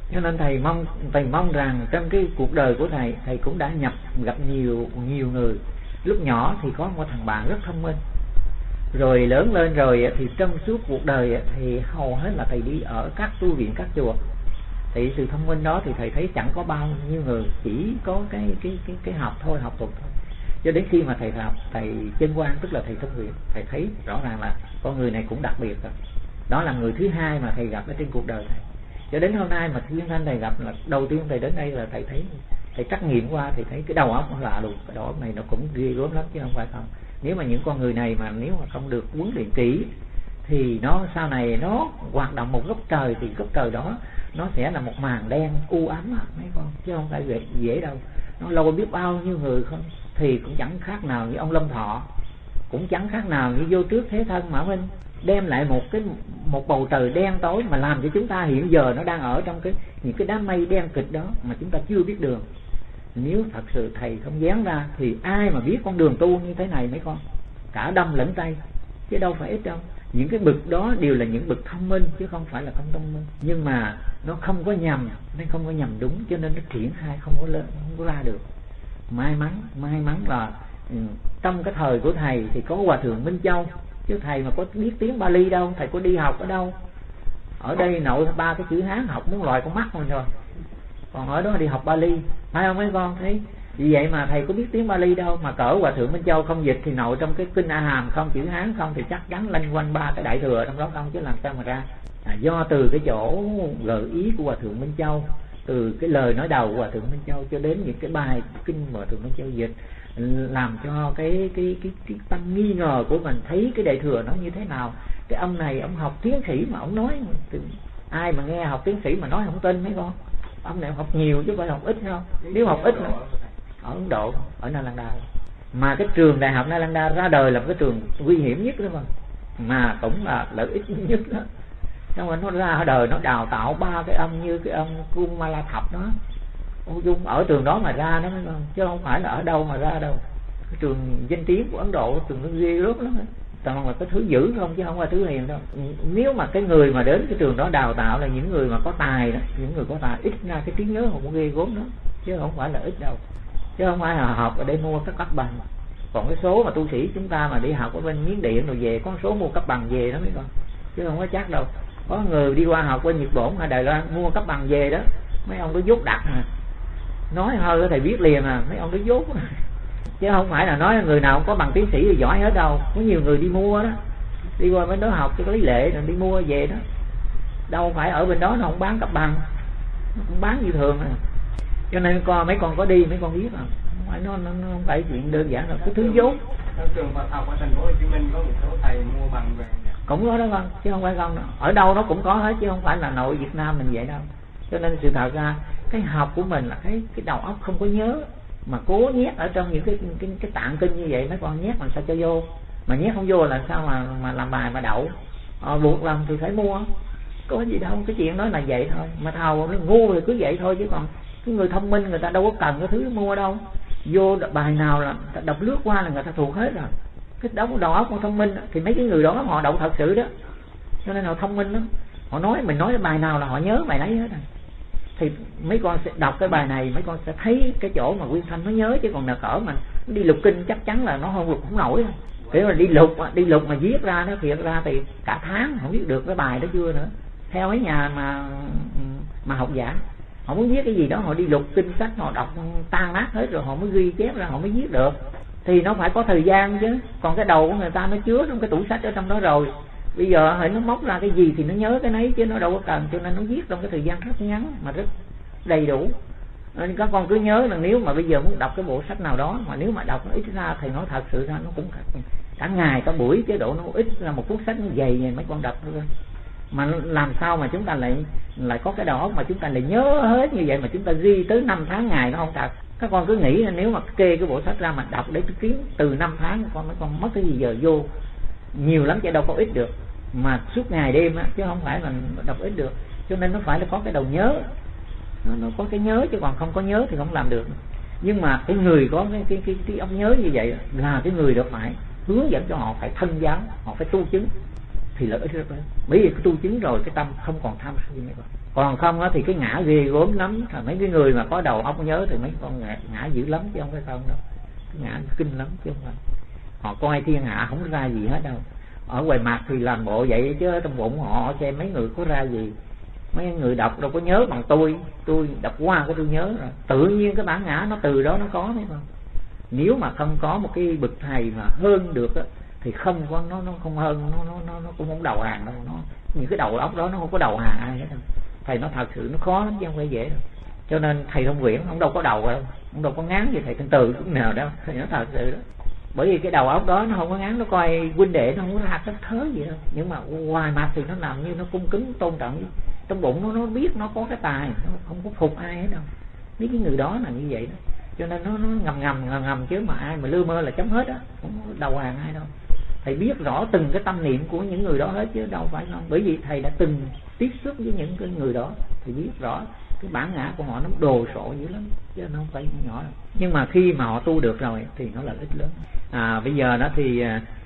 Cho nên thầy mong rằng trong cái cuộc đời của thầy cũng đã gặp nhiều người. Lúc nhỏ thì có một thằng bạn rất thông minh, rồi lớn lên rồi thì trong suốt cuộc đời thì hầu hết là thầy đi ở các tu viện, các chùa. Thì sự thông minh đó thì thầy thấy chẳng có bao nhiêu người, chỉ có cái học thôi, học tục thôi. Cho đến khi mà thầy học, thầy chân quan, tức là thầy thông viện, thầy thấy rõ ràng là con người này cũng đặc biệt rồi. Đó là người thứ hai mà thầy gặp ở trên cuộc đời thầy. Cho đến hôm nay mà thiên thanh thầy gặp là đầu tiên thầy đến đây là thầy thấy, thầy trắc nghiệm qua thì thấy cái đầu óc nó lạ luôn, cái đầu óc này nó cũng ghê gớm lắm chứ không phải không. Nếu mà những con người này mà nếu mà không được huấn luyện kỹ thì nó sau này nó hoạt động một góc trời, thì góc trời đó nó sẽ là một màn đen u ám mấy con, chứ không phải dễ đâu. Nó lâu biết bao nhiêu người không, thì cũng chẳng khác nào như ông Lâm Thọ, cũng chẳng khác nào như Vô Trước Thế Thân Mã Minh, đem lại một bầu trời đen tối mà làm cho chúng ta hiện giờ nó đang ở trong những cái đám mây đen kịch đó mà chúng ta chưa biết đường. Nếu thật sự thầy không dán ra thì ai mà biết con đường tu như thế này mấy con, cả Đông lẫn Tây, chứ đâu phải ít đâu. Những cái bậc đó đều là những bậc thông minh chứ không phải là không thông minh, nhưng mà nó không có nhầm, nên không có nhầm đúng, cho nên nó triển khai không có ra được. May mắn là trong cái thời của thầy thì có Hòa Thượng Minh Châu, chứ thầy mà có biết tiếng Bali đâu, thầy có đi học ở đâu. Ở đây nội 3 cái chữ Hán học muốn loại con mắt mình rồi, còn ở đó đi học Bali, phải không mấy con? Thấy vì vậy mà thầy có biết tiếng Bali đâu, mà cỡ Hòa Thượng Minh Châu không dịch thì nội trong cái kinh A Hàm không, chữ Hán không, thì chắc chắn lanh quanh 3 cái đại thừa trong đó không, chứ làm sao mà ra. Do từ cái chỗ gợi ý của Hòa Thượng Minh Châu, từ cái lời nói đầu của Hòa Thượng Minh Châu cho đến những cái bài kinh Hòa Thượng Minh Châu dịch, làm cho cái tâm nghi ngờ của mình thấy cái đại thừa nó như thế nào. Cái ông này ông học tiến sĩ mà ông nói, ai mà nghe học tiến sĩ mà nói không tin mấy con. Ông này học nhiều chứ phải học ít không. Nếu học ít nữa, ở Ấn Độ, ở Nalanda, mà cái trường đại học Nalanda ra đời là một cái trường nguy hiểm nhất đó mà cũng là lợi ích nhất đó. Xong rồi nó ra đời nó đào tạo 3 cái ông như cái ông Kumala Thập đó, ông Dung ở trường đó mà ra đó mấy con, chứ không phải là ở đâu mà ra đâu. Cái trường danh tiếng của Ấn Độ, trường nó ghê lắm đó, toàn là cái thứ dữ không chứ không phải thứ hiền đâu. Nếu mà cái người mà đến cái trường đó đào tạo là những người mà có tài đó, những người có tài ít ra cái trí nhớ họ cũng ghê gốm đó, chứ không phải là ít đâu. Chứ không phải là học ở đây mua các cấp bằng. Còn cái số mà tu sĩ chúng ta mà đi học ở bên Miến Điện rồi về có số mua cấp bằng về đó mấy con, chứ không có chắc đâu. Có người đi qua học bên Nhật Bản hay Đài Loan mua cấp bằng về đó, mấy ông có dốt đặt mà nói hơi thầy biết liền à, mấy ông có dốt chứ không phải là nói người nào có bằng tiến sĩ thì giỏi hết đâu. Có nhiều người đi mua đó, đi qua bên đó học cho có lý lệ rồi đi mua về đó, đâu phải ở bên đó nó không bán cấp bằng, nó cũng bán như thường à. Cho nên mấy con có đi mấy con biết à, không phải nó không phải chuyện đơn giản đâu, cái thứ dốt. Trường Bạch học ở thành phố Hồ Chí Minh có một số thầy mua bằng về cũng có đó con, chứ không phải không đâu. Ở đâu nó cũng có hết chứ không phải là nội Việt Nam mình vậy đâu. Cho nên sự thật ra cái học của mình là cái đầu óc không có nhớ, mà cố nhét ở trong những cái tạng kinh như vậy mấy con, nhét làm sao cho vô, mà nhét không vô là sao mà làm bài mà đậu. Buộc lòng thì phải mua, có gì đâu, cái chuyện đó là vậy thôi. Mà thầu nó ngu thì cứ vậy thôi, chứ còn cái người thông minh người ta đâu có cần cái thứ mua đâu. Vô bài nào là đọc lướt qua là người ta thuộc hết rồi. Cái đầu óc của thông minh thì mấy cái người đó họ đậu thật sự đó, cho nên họ thông minh lắm. Họ nói mình nói cái bài nào là họ nhớ bài đấy hết rồi. Thì mấy con sẽ đọc cái bài này, mấy con sẽ thấy cái chỗ mà Nguyên Thanh nó nhớ, chứ còn nào cỡ mà đi lục kinh chắc chắn là nó không lục không nổi đâu. Kiểu là đi lục mà viết ra nó thiệt ra thì cả tháng không biết được cái bài đó chưa nữa. Theo mấy nhà mà học giả, họ muốn viết cái gì đó họ đi lục kinh sách, họ đọc tan nát hết rồi họ mới ghi chép ra, họ mới viết được. Thì nó phải có thời gian chứ. Còn cái đầu của người ta nó chứa trong cái tủ sách ở trong đó rồi, bây giờ hãy nó móc ra cái gì thì nó nhớ cái nấy chứ nó đâu có cần. Cho nên nó viết trong cái thời gian rất ngắn mà rất đầy đủ. Nên các con cứ nhớ là nếu mà bây giờ muốn đọc cái bộ sách nào đó mà nếu mà đọc nó ít ra thì nó thật sự ra nó cũng cả ngày cả buổi, chế độ nó ít ra một cuốn sách nó dày mấy con đọc thôi. Mà làm sao mà chúng ta lại có cái đó mà chúng ta lại nhớ hết như vậy mà chúng ta ghi tới 5 tháng ngày nó không thật. Các con cứ nghĩ là nếu mà kê cái bộ sách ra mà đọc để kiếm từ 5 tháng mấy con mất cái gì giờ vô nhiều lắm chứ đâu có ít được, mà suốt ngày đêm á, chứ không phải là đọc ít được. Cho nên nó phải là có cái đầu nhớ, nó có cái nhớ, chứ còn không có nhớ thì không làm được. Nhưng mà cái người có cái ông nhớ như vậy là cái người được phải hướng dẫn cho họ phải thân giáo, họ phải tu chứng thì lợi ích rất lớn. Bởi vì cái tu chứng rồi cái tâm không còn tham sân nữa. Còn không á thì cái ngã ghê gớm lắm. Mấy cái người mà có đầu óc nhớ thì mấy con ngã dữ lắm chứ không phải không đâu. Cái ngã kinh lắm chứ không phải. Họ coi thiên hạ không ra gì hết đâu. Ở ngoài mặt thì làm bộ vậy chứ trong bụng họ xem mấy người có ra gì. Mấy người đọc đâu có nhớ bằng tôi đọc qua của tôi nhớ rồi. Tự nhiên cái bản ngã nó từ đó nó có đấy không. Nếu mà không có một cái bậc thầy mà hơn được á, thì không có nó không hơn, nó cũng không đầu hàng đâu. Những cái đầu óc đó nó không có đầu hàng ai hết đâu. Thầy nó thật sự nó khó lắm chứ không phải dễ đâu. Cho nên thầy Thông Nguyễn ông đâu có đầu đâu, ông đâu có ngán gì thầy Thanh Từ cũng nào đâu. Thầy nó thật sự đó. Bởi vì cái đầu óc đó nó không có ngán, nó coi huynh đệ nó không có ra cái thớ gì đâu. Nhưng mà ngoài mặt thì nó làm như nó cung kính tôn trọng. Trong bụng nó biết nó có cái tài, nó không có phục ai hết đâu. Mấy cái người đó là như vậy đó. Cho nên nó ngầm chứ mà ai mà lơ mơ là chấm hết á, không có đầu hàng ai đâu. Thầy biết rõ từng cái tâm niệm của những người đó hết chứ đâu phải không. Bởi vì thầy đã từng tiếp xúc với những cái người đó, thầy biết rõ cái bản ngã của họ nó đồ sộ dữ lắm chứ nó không phải nhỏ đâu. Nhưng mà khi mà họ tu được rồi thì nó là ích lớn. Bây giờ đó thì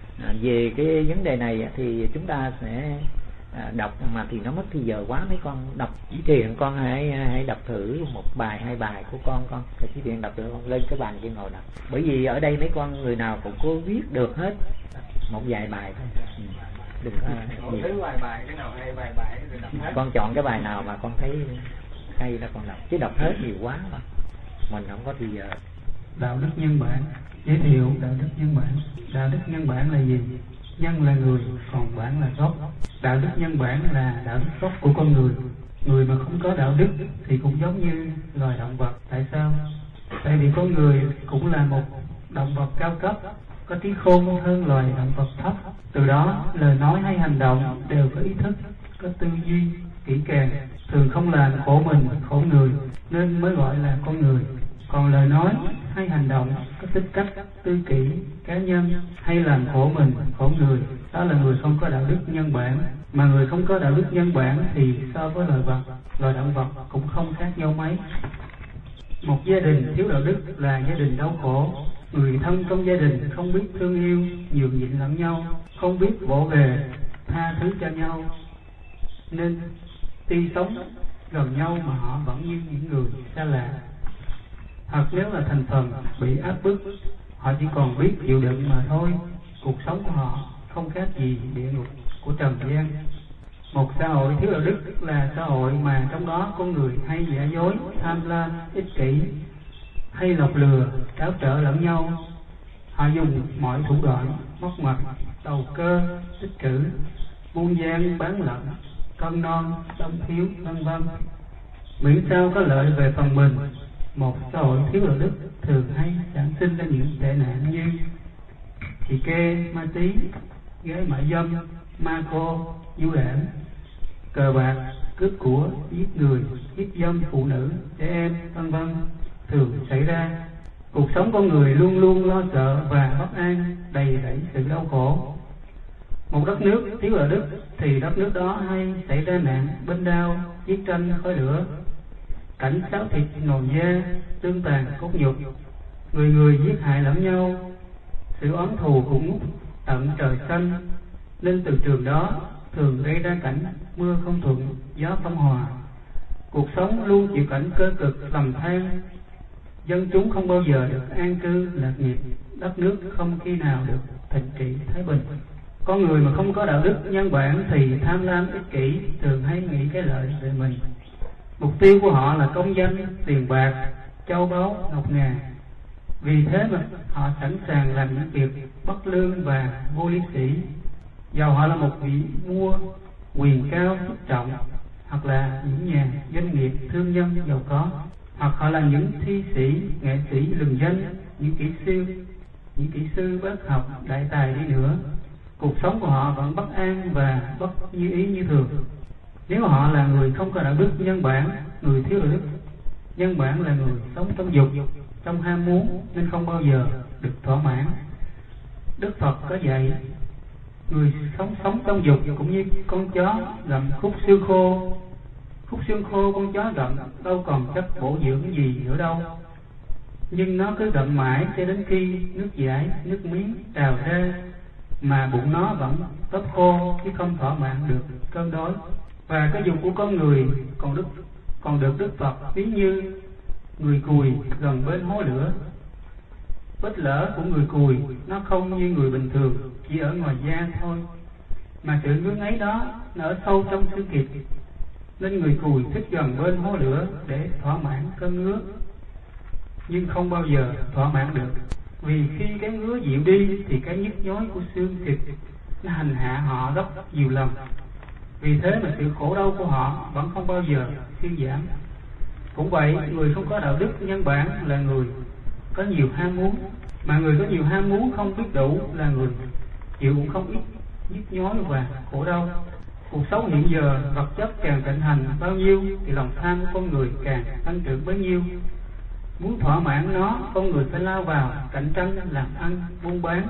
về cái vấn đề này thì chúng ta sẽ đọc, mà thì nó mất thì giờ quá. Mấy con đọc chỉ thiền, con hãy đọc thử một bài hai bài của con chỉ thiền đọc được con lên cái bàn kia ngồi đọc. Bởi vì ở đây mấy con người nào cũng có viết được hết một vài bài thôi. Đừng có thứ vài bài, cái nào hay vài bài thì đọc hết. Con chọn cái bài nào mà con thấy hay là con đọc, chứ đọc hết nhiều quá mà mình không có thì giờ. Đạo đức nhân bản. Giới thiệu đạo đức nhân bản. Đạo đức nhân bản là gì? Nhân là người, còn bản là gốc. Đạo đức nhân bản là đạo đức gốc của con người. Người mà không có đạo đức thì cũng giống như loài động vật. Tại sao? Tại vì con người cũng là một động vật cao cấp, có trí khôn hơn loài động vật thấp. Từ đó lời nói hay hành động đều có ý thức, có tư duy kỹ càng, thường không làm khổ mình khổ người, nên mới gọi là con người. Còn lời nói hay hành động có tính cách tư kỷ, cá nhân hay làm khổ mình khổ người, đó là người không có đạo đức nhân bản. Mà người không có đạo đức nhân bản thì so với loài động vật cũng không khác nhau mấy. Một gia đình thiếu đạo đức là gia đình đau khổ. Người thân trong gia đình không biết thương yêu, nhường nhịn lẫn nhau, không biết vỗ về, tha thứ cho nhau, nên tuy sống gần nhau mà họ vẫn như những người xa lạ. Hoặc nếu là thành phần bị áp bức, họ chỉ còn biết chịu đựng mà thôi. Cuộc sống của họ không khác gì địa ngục của trần gian. Một xã hội thiếu đạo đức là xã hội mà trong đó con người hay giả dối, tham lam, ích kỷ, hay lọc lừa, tráo trở lẫn nhau. Họ dùng mọi thủ đoạn móc ngoặt, đầu cơ, tích trữ, buôn gian, bán lận, cân non, đông thiếu, vân vân, miễn sao có lợi về phần mình. Một xã hội thiếu đạo đức thường hay sản sinh ra những tệ nạn như thị kê, ma túy, gái mại dâm, ma cô, du đảng, cờ bạc, cướp của, giết người, hiếp dâm phụ nữ, trẻ em, vân vân thường xảy ra. Cuộc sống con người luôn luôn lo sợ và bất an, đầy rẫy sự đau khổ. Một đất nước thiếu đạo đức thì đất nước đó hay xảy ra nạn binh đao, chiến tranh, khói lửa, cảnh xáo thịt nồi da, tương tàn cốt nhục, người người giết hại lẫn nhau, sự oán thù cũng ngút tận trời xanh. Nên từ trường đó thường gây ra cảnh mưa không thuận, gió không hòa, cuộc sống luôn chịu cảnh cơ cực lầm than, dân chúng không bao giờ được an cư lạc nghiệp, đất nước không khi nào được thịnh trị thái bình. Con người mà không có đạo đức nhân bản thì tham lam ích kỷ, thường hay nghĩ cái lợi về mình. Mục tiêu của họ là công danh, tiền bạc, châu báu, ngọc ngà. Vì thế mà họ sẵn sàng làm những việc bất lương và vô lý sĩ. Dầu họ là một vị vua quyền cao chức trọng, hoặc là những nhà doanh nghiệp thương nhân giàu có, hoặc họ là những thi sĩ, nghệ sĩ lừng danh, những kỹ sư bác học đại tài đi nữa, cuộc sống của họ vẫn bất an và bất như ý như thường. Nếu họ là người không có đạo đức nhân bản, người thiếu đạo đức nhân bản là người sống trong dục, trong ham muốn, nên không bao giờ được thỏa mãn. Đức Phật có dạy người sống trong dục cũng như con chó gặm khúc xương khô. Khúc xương khô con chó gặm đâu còn chất bổ dưỡng gì nữa đâu, nhưng nó cứ gặm mãi cho đến khi nước giải, nước miếng trào ra, mà bụng nó vẫn tớp khô chứ không thỏa mãn được cơn đói. Và cái dùng của con người còn được Đức Phật ví như người cùi gần bên hố lửa. Vết lở của người cùi nó không như người bình thường chỉ ở ngoài da thôi, mà sự ngứa ngáy đó nó ở sâu trong xương thịt, nên người cùi thích gần bên hố lửa để thỏa mãn cơn ngứa, nhưng không bao giờ thỏa mãn được. Vì khi cái ngứa dịu đi thì cái nhức nhối của xương thịt nó hành hạ họ rất nhiều lần. Vì thế mà sự khổ đau của họ vẫn không bao giờ thuyên giảm. Cũng vậy, người không có đạo đức nhân bản là người có nhiều ham muốn, mà người có nhiều ham muốn không biết đủ là người chịu cũng không ít nhức nhối và khổ đau. Cuộc sống hiện giờ vật chất càng thịnh hành bao nhiêu thì lòng tham của con người càng tăng trưởng bấy nhiêu. Muốn thỏa mãn nó, con người phải lao vào cạnh tranh làm ăn buôn bán.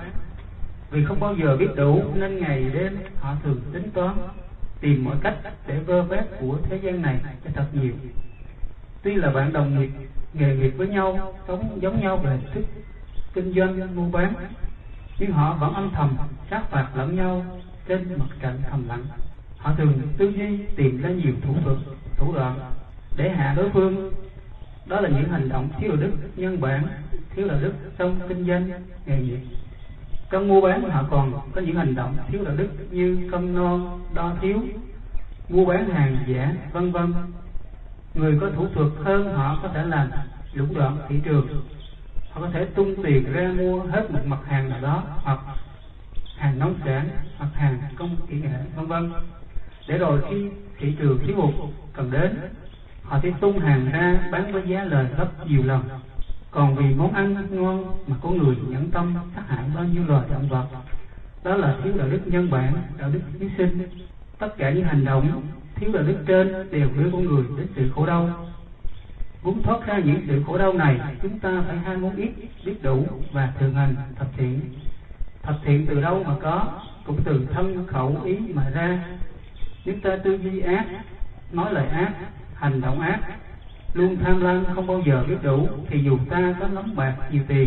Vì không bao giờ biết đủ nên ngày đêm họ thường tính toán, tìm mọi cách để vơ vét của thế gian này cho thật nhiều. Tuy là bạn đồng nghiệp, nghề nghiệp với nhau, sống giống nhau về hình thức kinh doanh mua bán, nhưng họ vẫn âm thầm sát phạt lẫn nhau trên mặt trận thầm lặng. Họ thường tư duy tìm ra nhiều thủ đoạn để hạ đối phương. Đó là những hành động thiếu đạo đức nhân bản, thiếu đạo đức trong kinh doanh nghề nghiệp. Trong mua bán họ còn có những hành động thiếu đạo đức như cân no đo thiếu, mua bán hàng giả, vân vân. Người có thủ thuật hơn họ có thể làm lũng đoạn thị trường. Họ có thể tung tiền ra mua hết một mặt hàng nào đó, hoặc hàng nông sản, hoặc hàng công kỹ nghệ, vân vân. Để rồi khi thị trường thiếu hụt cần đến, họ sẽ tung hàng ra bán với giá lời gấp nhiều lần. Còn vì món ăn ngon mà có người nhẫn tâm sát hại bao nhiêu loài động vật. Đó là thiếu đạo đức nhân bản, đạo đức hiếu sinh. Tất cả những hành động thiếu đạo đức trên đều đưa con người đến sự khổ đau. Muốn thoát ra những sự khổ đau này, chúng ta phải ham muốn ít, biết đủ và thường hành thập thiện. Thập thiện từ đâu mà có? Cũng từ thân khẩu ý mà ra. Nếu ta tư duy ác, nói lời ác, hành động ác, luôn tham lam không bao giờ biết đủ, thì dù ta có lắm bạc nhiều tiền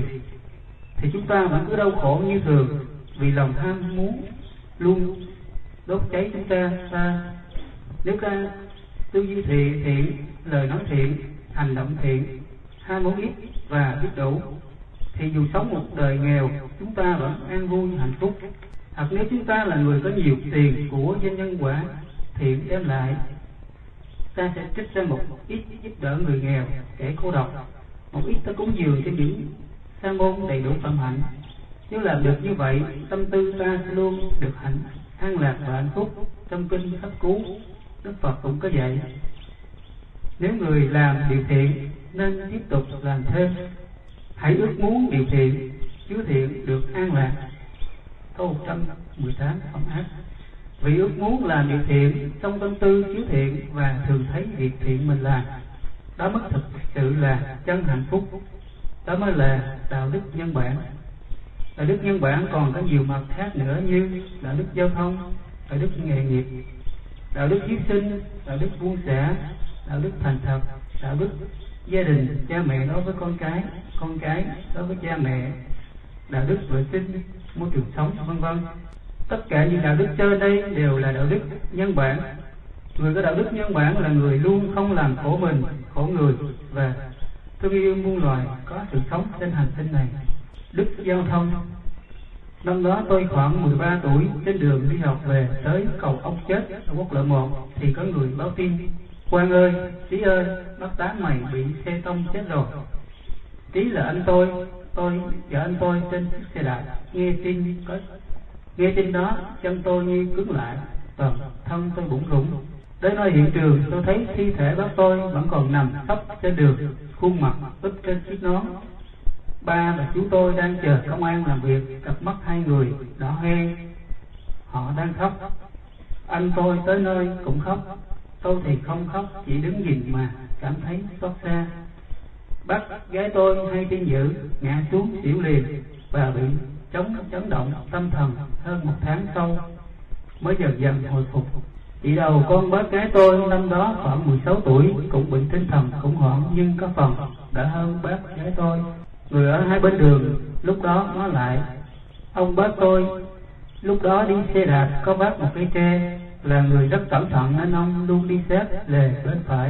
thì chúng ta vẫn cứ đau khổ như thường, vì lòng tham muốn luôn đốt cháy chúng ta. Nếu ta tư duy thiện, lời nói thiện, hành động thiện, ham muốn ít và biết đủ, thì dù sống một đời nghèo chúng ta vẫn an vui hạnh phúc. Hoặc nếu chúng ta là người có nhiều tiền của danh nhân quả thiện đem lại, ta sẽ trích ra một ít giúp đỡ người nghèo, kẻ cô độc, một ít ta cúng dường cho những sa môn đầy đủ phẩm hạnh. Nếu làm được như vậy, tâm tư ta sẽ luôn được an lạc và hạnh phúc. Trong kinh pháp cú, Đức Phật cũng có dạy, nếu người làm điều thiện nên tiếp tục làm thêm. Hãy ước muốn điều thiện, chứa thiện được an lạc. Câu 118 phẩm ác. Vì ước muốn làm điều thiện, trong tâm tư chứa thiện và thường thấy việc thiện mình làm, đó mới thực sự là chân hạnh phúc. Đó mới là đạo đức nhân bản. Đạo đức nhân bản còn có nhiều mặt khác nữa như đạo đức giao thông, đạo đức nghề nghiệp, đạo đức hiếu sinh, đạo đức buông xả, đạo đức thành thật, đạo đức gia đình, cha mẹ đối với con cái đối với cha mẹ, đạo đức vệ sinh môi trường sống, vân vân. Tất cả những đạo đức trên đây đều là đạo đức nhân bản. Người có đạo đức nhân bản là người luôn không làm khổ mình, khổ người và thương yêu muôn loài có sự sống trên hành tinh này. Đức giao thông. Năm đó tôi khoảng 13 tuổi, trên đường đi học về tới cầu ốc chết ở quốc lộ 1 thì có người báo tin: Quang ơi, Trí ơi, bác Tám mày bị xe tông chết rồi. Trí là anh tôi chở anh tôi trên chiếc xe đạp. Nghe tin đó, chân tôi như cứng lại, toàn thân tôi bủn rủn. Đến nơi hiện trường, tôi thấy thi thể bác tôi vẫn còn nằm sấp trên đường, khuôn mặt úp trên chiếc nón. Ba và chú tôi đang chờ công an làm việc, cặp mắt hai người đỏ hoe, họ đang khóc. Anh tôi tới nơi cũng khóc, tôi thì không khóc, chỉ đứng nhìn mà cảm thấy xót xa. Bác gái tôi hay tin dữ, ngã xuống xỉu liền và bị chấn động tâm thần. Hơn 1 tháng sau mới dần dần hồi phục. Chị đầu con bác gái tôi năm đó khoảng 16 tuổi, cũng bệnh tinh thần khủng hoảng nhưng có phần đỡ hơn bác gái tôi. Người ở hai bên đường lúc đó nói lại: ông bác tôi lúc đó đi xe đạp có vác một cây tre là người rất cẩn thận nên ông luôn đi sát lề bên phải.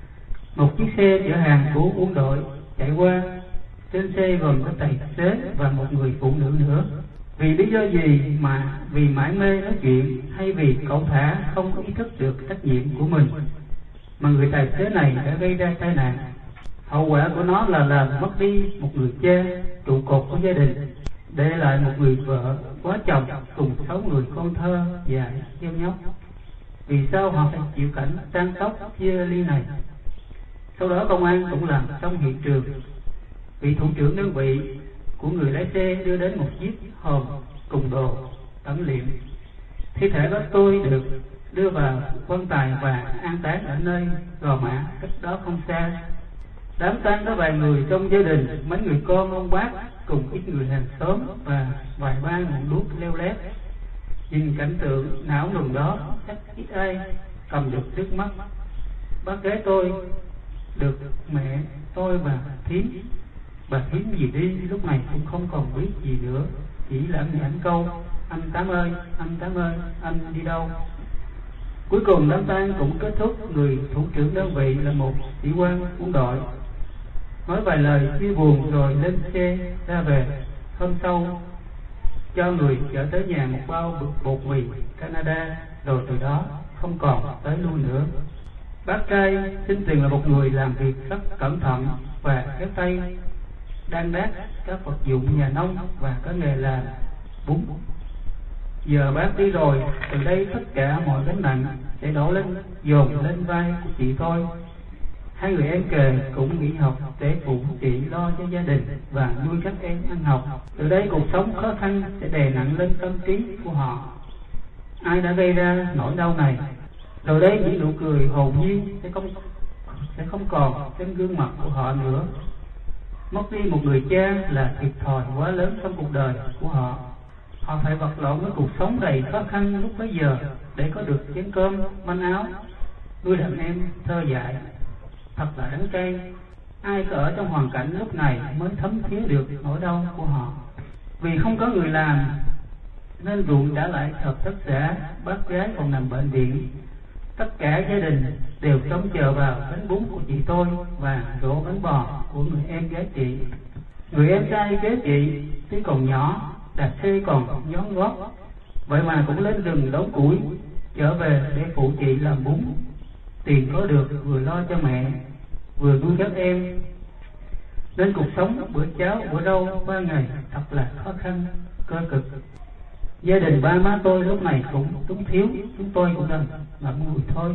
Một chiếc xe chở hàng của quân đội chạy qua, trên xe gồm có tài xế và một người phụ nữ nữa. Vì lý do gì mà vì mải mê nói chuyện hay vì cẩu thả không có ý thức được trách nhiệm của mình mà người tài xế này đã gây ra tai nạn. Hậu quả của nó là làm mất đi một người cha trụ cột của gia đình, để lại một người vợ quá chồng cùng 6 người con thơ và gieo nhóc. Vì sao họ phải chịu cảnh tan tóc chia ly này? Sau đó công an cũng làm xong hiện trường. Vị thủ trưởng đơn vị của người lái xe đưa đến một chiếc hòm cùng đồ tẩm liệm. Thi thể của tôi được đưa vào quan tài và an táng ở nơi Gò Mã, cách đó không xa. Đám tang có vài người trong gia đình, mấy người con ông bác cùng ít người hàng xóm và vài ba ngọn đuốc leo lét. Nhìn cảnh tượng não nùng đó, chắc ít ai cầm được trước mắt. Bác gái tôi được mẹ tôi và thím, bà thím gì đi lúc này cũng không còn biết gì nữa, chỉ lãng nhãn câu anh Tám ơi, anh Tám ơi, anh đi đâu? Cuối cùng đám tang cũng kết thúc. Người thủ trưởng đơn vị là một sĩ quan quân đội, nói vài lời chia buồn rồi lên xe ra về. Hôm sau cho người chở tới nhà một bao bột mì Canada, rồi từ đó không còn tới lui nữa. Bác trai xin tiền là một người làm việc rất cẩn thận và khéo tay, đan đát các vật dụng nhà nông và có nghề làm bún. Giờ bác đi rồi, từ đây tất cả mọi gánh nặng sẽ đổ lên dồn lên vai của chị thôi. Hai người em kề cũng nghỉ học để phụ chị lo cho gia đình và nuôi các em ăn học. Từ đây cuộc sống khó khăn sẽ đè nặng lên tâm trí của họ. Ai đã gây ra nỗi đau này? Rồi đây những nụ cười hồn nhiên sẽ không còn trên gương mặt của họ nữa. Mất đi một người cha là thiệt thòi quá lớn trong cuộc đời của họ. Họ phải vật lộn với cuộc sống đầy khó khăn lúc bấy giờ để có được chén cơm, manh áo, nuôi đàn em thơ dại. Thật là đắng cay. Ai có ở trong hoàn cảnh lúc này mới thấm thía được nỗi đau của họ. Vì không có người làm nên ruộng trả lại hợp tác xã, bác gái còn nằm bệnh viện. Tất cả gia đình đều trông chờ vào bánh bún của chị tôi và rổ bánh bò của người em gái chị. Người em trai kế chị tuy còn nhỏ, đạp xe còn nhón gót, vậy mà cũng lên rừng đốn củi trở về để phụ chị làm bún. Tiền có được vừa lo cho mẹ vừa nuôi các em, nên cuộc sống bữa cháo bữa rau qua ngày thật là khó khăn cơ cực. Gia đình ba má tôi lúc này cũng túng thiếu, chúng tôi cũng đành ngậm ngùi thôi.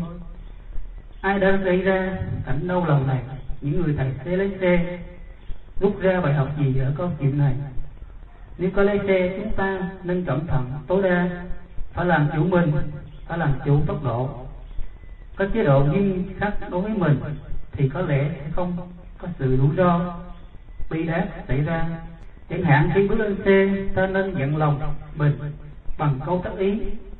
Ai đã gây ra cảnh đau lòng này? Những người tài xế lái xe rút ra bài học gì ở câu chuyện này? Nếu có lái xe, chúng ta nên cẩn thận tối đa, phải làm chủ mình, phải làm chủ tốc độ, có chế độ nghiêm khắc đối với mình thì có lẽ sẽ không có sự rủi ro bi đát xảy ra. Chẳng hạn khi bước lên xe, ta nên dặn lòng mình bằng câu tác ý.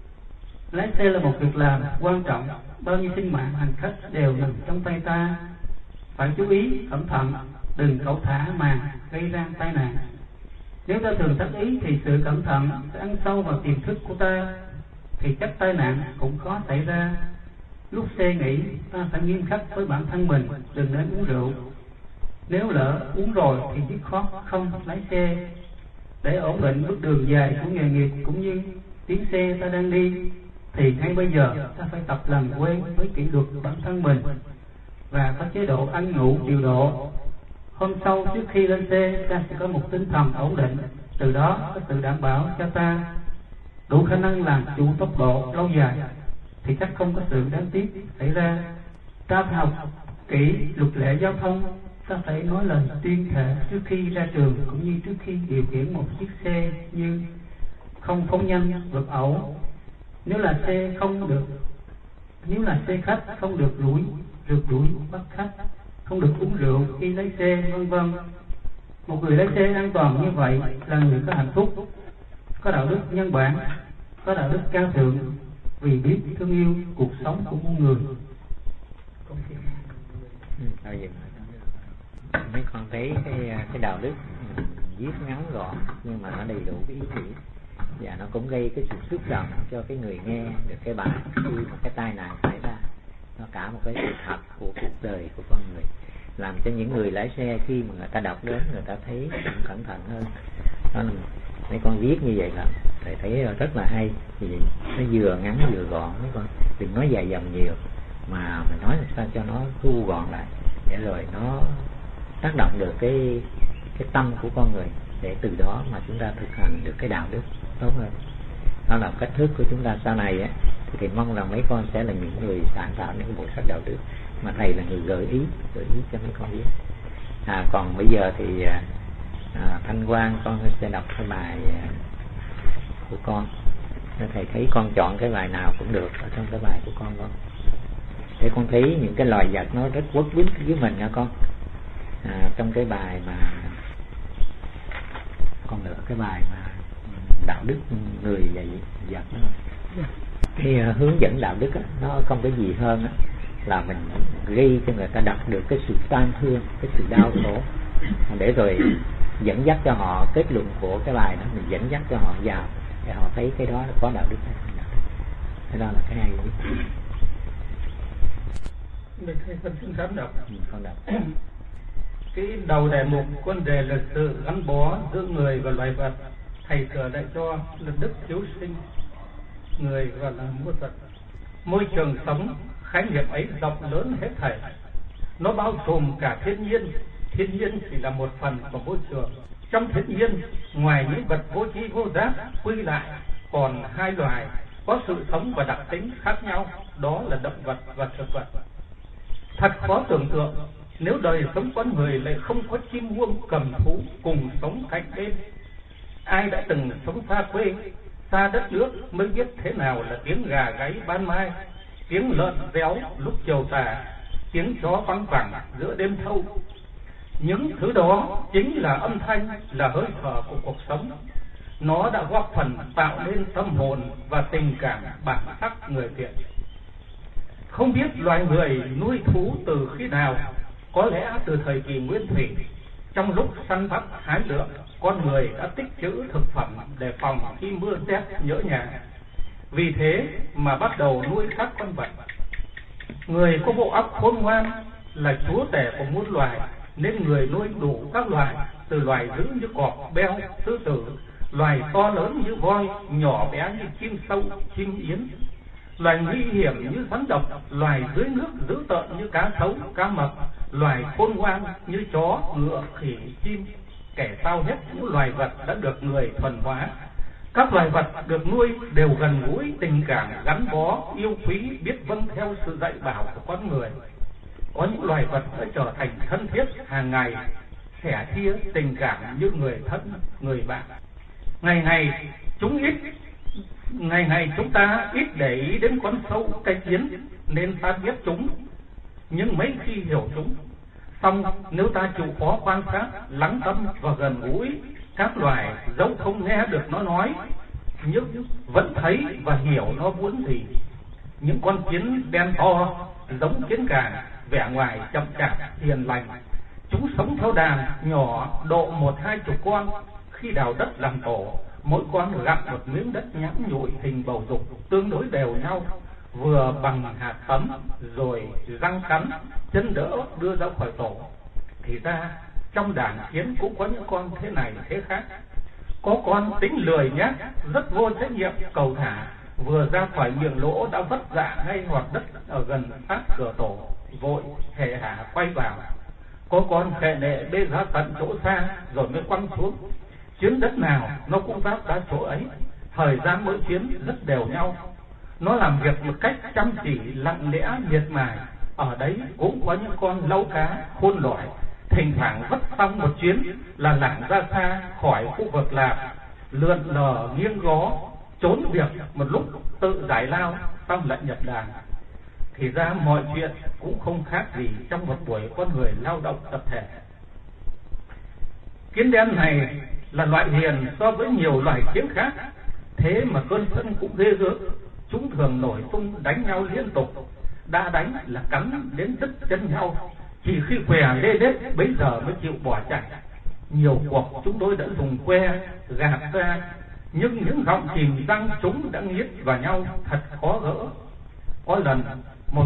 Lái xe là một việc làm quan trọng, bao nhiêu sinh mạng hành khách đều nằm trong tay ta. Phải chú ý cẩn thận, đừng cẩu thả mà gây ra tai nạn. Nếu ta thường tác ý thì sự cẩn thận sẽ ăn sâu vào tiềm thức của ta, thì chắc tai nạn cũng khó xảy ra. Lúc xe nghỉ, ta phải nghiêm khắc với bản thân mình, đừng nên uống rượu. Nếu lỡ uống rồi thì dứt khoát không lái xe. Để ổn định bước đường dài của nghề nghiệp cũng như tiếng xe ta đang đi, thì ngay bây giờ ta phải tập làm quen với kỷ luật bản thân mình và có chế độ ăn ngủ điều độ. Hôm sau trước khi lên xe, ta sẽ có một tinh thần ổn định, từ đó có sự đảm bảo cho ta đủ khả năng làm chủ tốc độ lâu dài, thì chắc không có sự đáng tiếc xảy ra. Ta phải học kỹ luật lệ giao thông, ta phải nói lời tuyên thệ trước khi ra trường cũng như trước khi điều khiển một chiếc xe, như không phóng nhanh vượt ẩu, nếu là xe khách không được rượt đuổi bắt khách, không được uống rượu khi lái xe, vân vân. Một người lái xe an toàn như vậy là người có hạnh phúc, có đạo đức nhân bản, có đạo đức cao thượng, vì biết thương yêu cuộc sống của muôn người. Mấy con thấy cái đạo đức viết ngắn gọn nhưng mà nó đầy đủ cái ý nghĩa. và nó cũng gây cái sự xúc động cho cái người nghe được cái bài khi mà cái tai nạn xảy ra. Nó cả một cái sự thật của cuộc đời của con người, làm cho những người lái xe khi mà người ta đọc đến người ta thấy cũng cẩn thận hơn. Đó là mấy con viết như vậy là thầy thấy rất là hay, vì nó vừa ngắn vừa gọn, mấy con đừng nói dài dòng nhiều mà mình nói làm sao cho nó thu gọn lại để rồi nó tác động được cái tâm của con người, để từ đó mà chúng ta thực hành được cái đạo đức tốt hơn. Đó là cách thức của chúng ta sau này á, thì mong rằng mấy con sẽ là những người sáng tạo những bộ sách đạo đức mà thầy là người gợi ý cho mấy con biết. Còn bây giờ thì Thanh Quang con sẽ đọc cái bài của con. Thầy thấy con chọn cái bài nào cũng được ở trong cái bài của con để con thấy những cái loài vật nó rất quất quýt với mình nha con. Trong cái bài mà con lựa cái bài mà đạo đức người và vật đó. Cái hướng dẫn đạo đức đó, nó không có gì hơn đó, là mình gây cho người ta đọc được cái sự tan thương, cái sự đau khổ, để rồi dẫn dắt cho họ kết luận của cái bài đó, mình dẫn dắt cho họ vào để họ thấy cái đó có đạo đức hay không đạo đức. Thế đó là cái hay nhất. Mình xin phép đọc. Con đọc. Cái đầu đề mục vấn đề là sự gắn bó giữa người và loài vật. Thầy sửa lại cho là đức chiếu sinh người và là muôn vật. Môi trường sống, khái niệm ấy rộng lớn hết thảy. Nó bao trùm cả thiên nhiên. Thiên nhiên chỉ là một phần của môi trường. Trong thiên nhiên, ngoài những vật vô tri vô giác quy lại, còn hai loài có sự sống và đặc tính khác nhau, đó là động vật và thực vật. Thật khó tưởng tượng nếu đời sống con người lại không có chim muông cầm thú cùng sống cạnh bên. Ai đã từng sống xa quê, xa đất nước mới biết thế nào là tiếng gà gáy ban mai, tiếng lợn réo lúc chiều tà, tiếng chó văng vẳng giữa đêm thâu. Những thứ đó chính là âm thanh, là hơi thở của cuộc sống. Nó đã góp phần tạo nên tâm hồn và tình cảm bản sắc người Việt. Không biết loài người nuôi thú từ khi nào, có lẽ từ thời kỳ Nguyên Thủy. Trong lúc săn bắt hái lượm, con người đã tích trữ thực phẩm để phòng khi mưa rét nhỡ nhà. Vì thế mà bắt đầu nuôi các con vật. Người có bộ óc khôn ngoan, là chúa tể của muôn loài, nên người nuôi đủ các loài, từ loài dữ như cọp, beo, sư tử, loài to lớn như voi, nhỏ bé như chim sâu, chim yến, loài nguy hiểm như rắn độc, loài dưới nước dữ tợn như cá sấu, cá mập, loài khôn ngoan như chó, ngựa, khỉ, chim. Kể sau hết những loài vật đã được người thuần hóa. Các loài vật được nuôi đều gần gũi, tình cảm, gắn bó, yêu quý, biết vâng theo sự dạy bảo của con người. Có những loài vật đã trở thành thân thiết hàng ngày, sẻ chia tình cảm như người thân, người bạn. Ngày ngày chúng ta ít để ý đến con sâu, cái kiến, nên ta biết chúng, nhưng mấy khi hiểu chúng. Xong nếu ta chịu khó quan sát, lắng tâm và gần gũi các loài, dẫu không nghe được nó nói, nhưng vẫn thấy và hiểu nó muốn gì. Những con kiến đen to giống kiến càng, vẻ ngoài chậm chạp hiền lành. Chúng sống theo đàn nhỏ độ 1-20 con. Khi đào đất làm tổ, mỗi con gặm một miếng đất nhẵn nhụi hình bầu dục tương đối đều nhau, vừa bằng hạt tấm, rồi răng cắn, chân đỡ đưa ra khỏi tổ. Thì ra trong đàn kiến cũng có những con thế này thế khác. Có con tính lười nhác, rất vô trách nhiệm, cầu thả, vừa ra khỏi miệng lỗ đã vất dạ ngay hoặc đất ở gần sát cửa tổ, vội hề hả quay vào. Có con khệ nệ bê ra tận chỗ xa rồi mới quăng xuống. Chuyến đất nào nó cũng vác ra chỗ ấy, thời gian mỗi chuyến rất đều nhau. Nó làm việc một cách chăm chỉ, lặng lẽ, miệt mài. Ở đấy cũng có những con lâu cá khôn lỏi, thỉnh thoảng vất xong một chuyến là lảng ra xa khỏi khu vực làm, lượn lờ nghiêng gó, trốn việc một lúc tự giải lao, xong lại nhập đàn. Thì ra mọi chuyện cũng không khác gì trong một buổi con người lao động tập thể. Kiến đen này là loại hiền so với nhiều loài kiến khác, thế mà cơn sân cũng ghê gớm. Chúng thường nổi tung đánh nhau liên tục, đã đánh là cắn đến đứt chân nhau, chỉ khi què lê đết bấy giờ mới chịu bỏ chạy. Nhiều cuộc chúng tôi đã dùng que gạt ra, nhưng những giọng chìm răng chúng đã nghiết vào nhau thật khó gỡ. Có lần một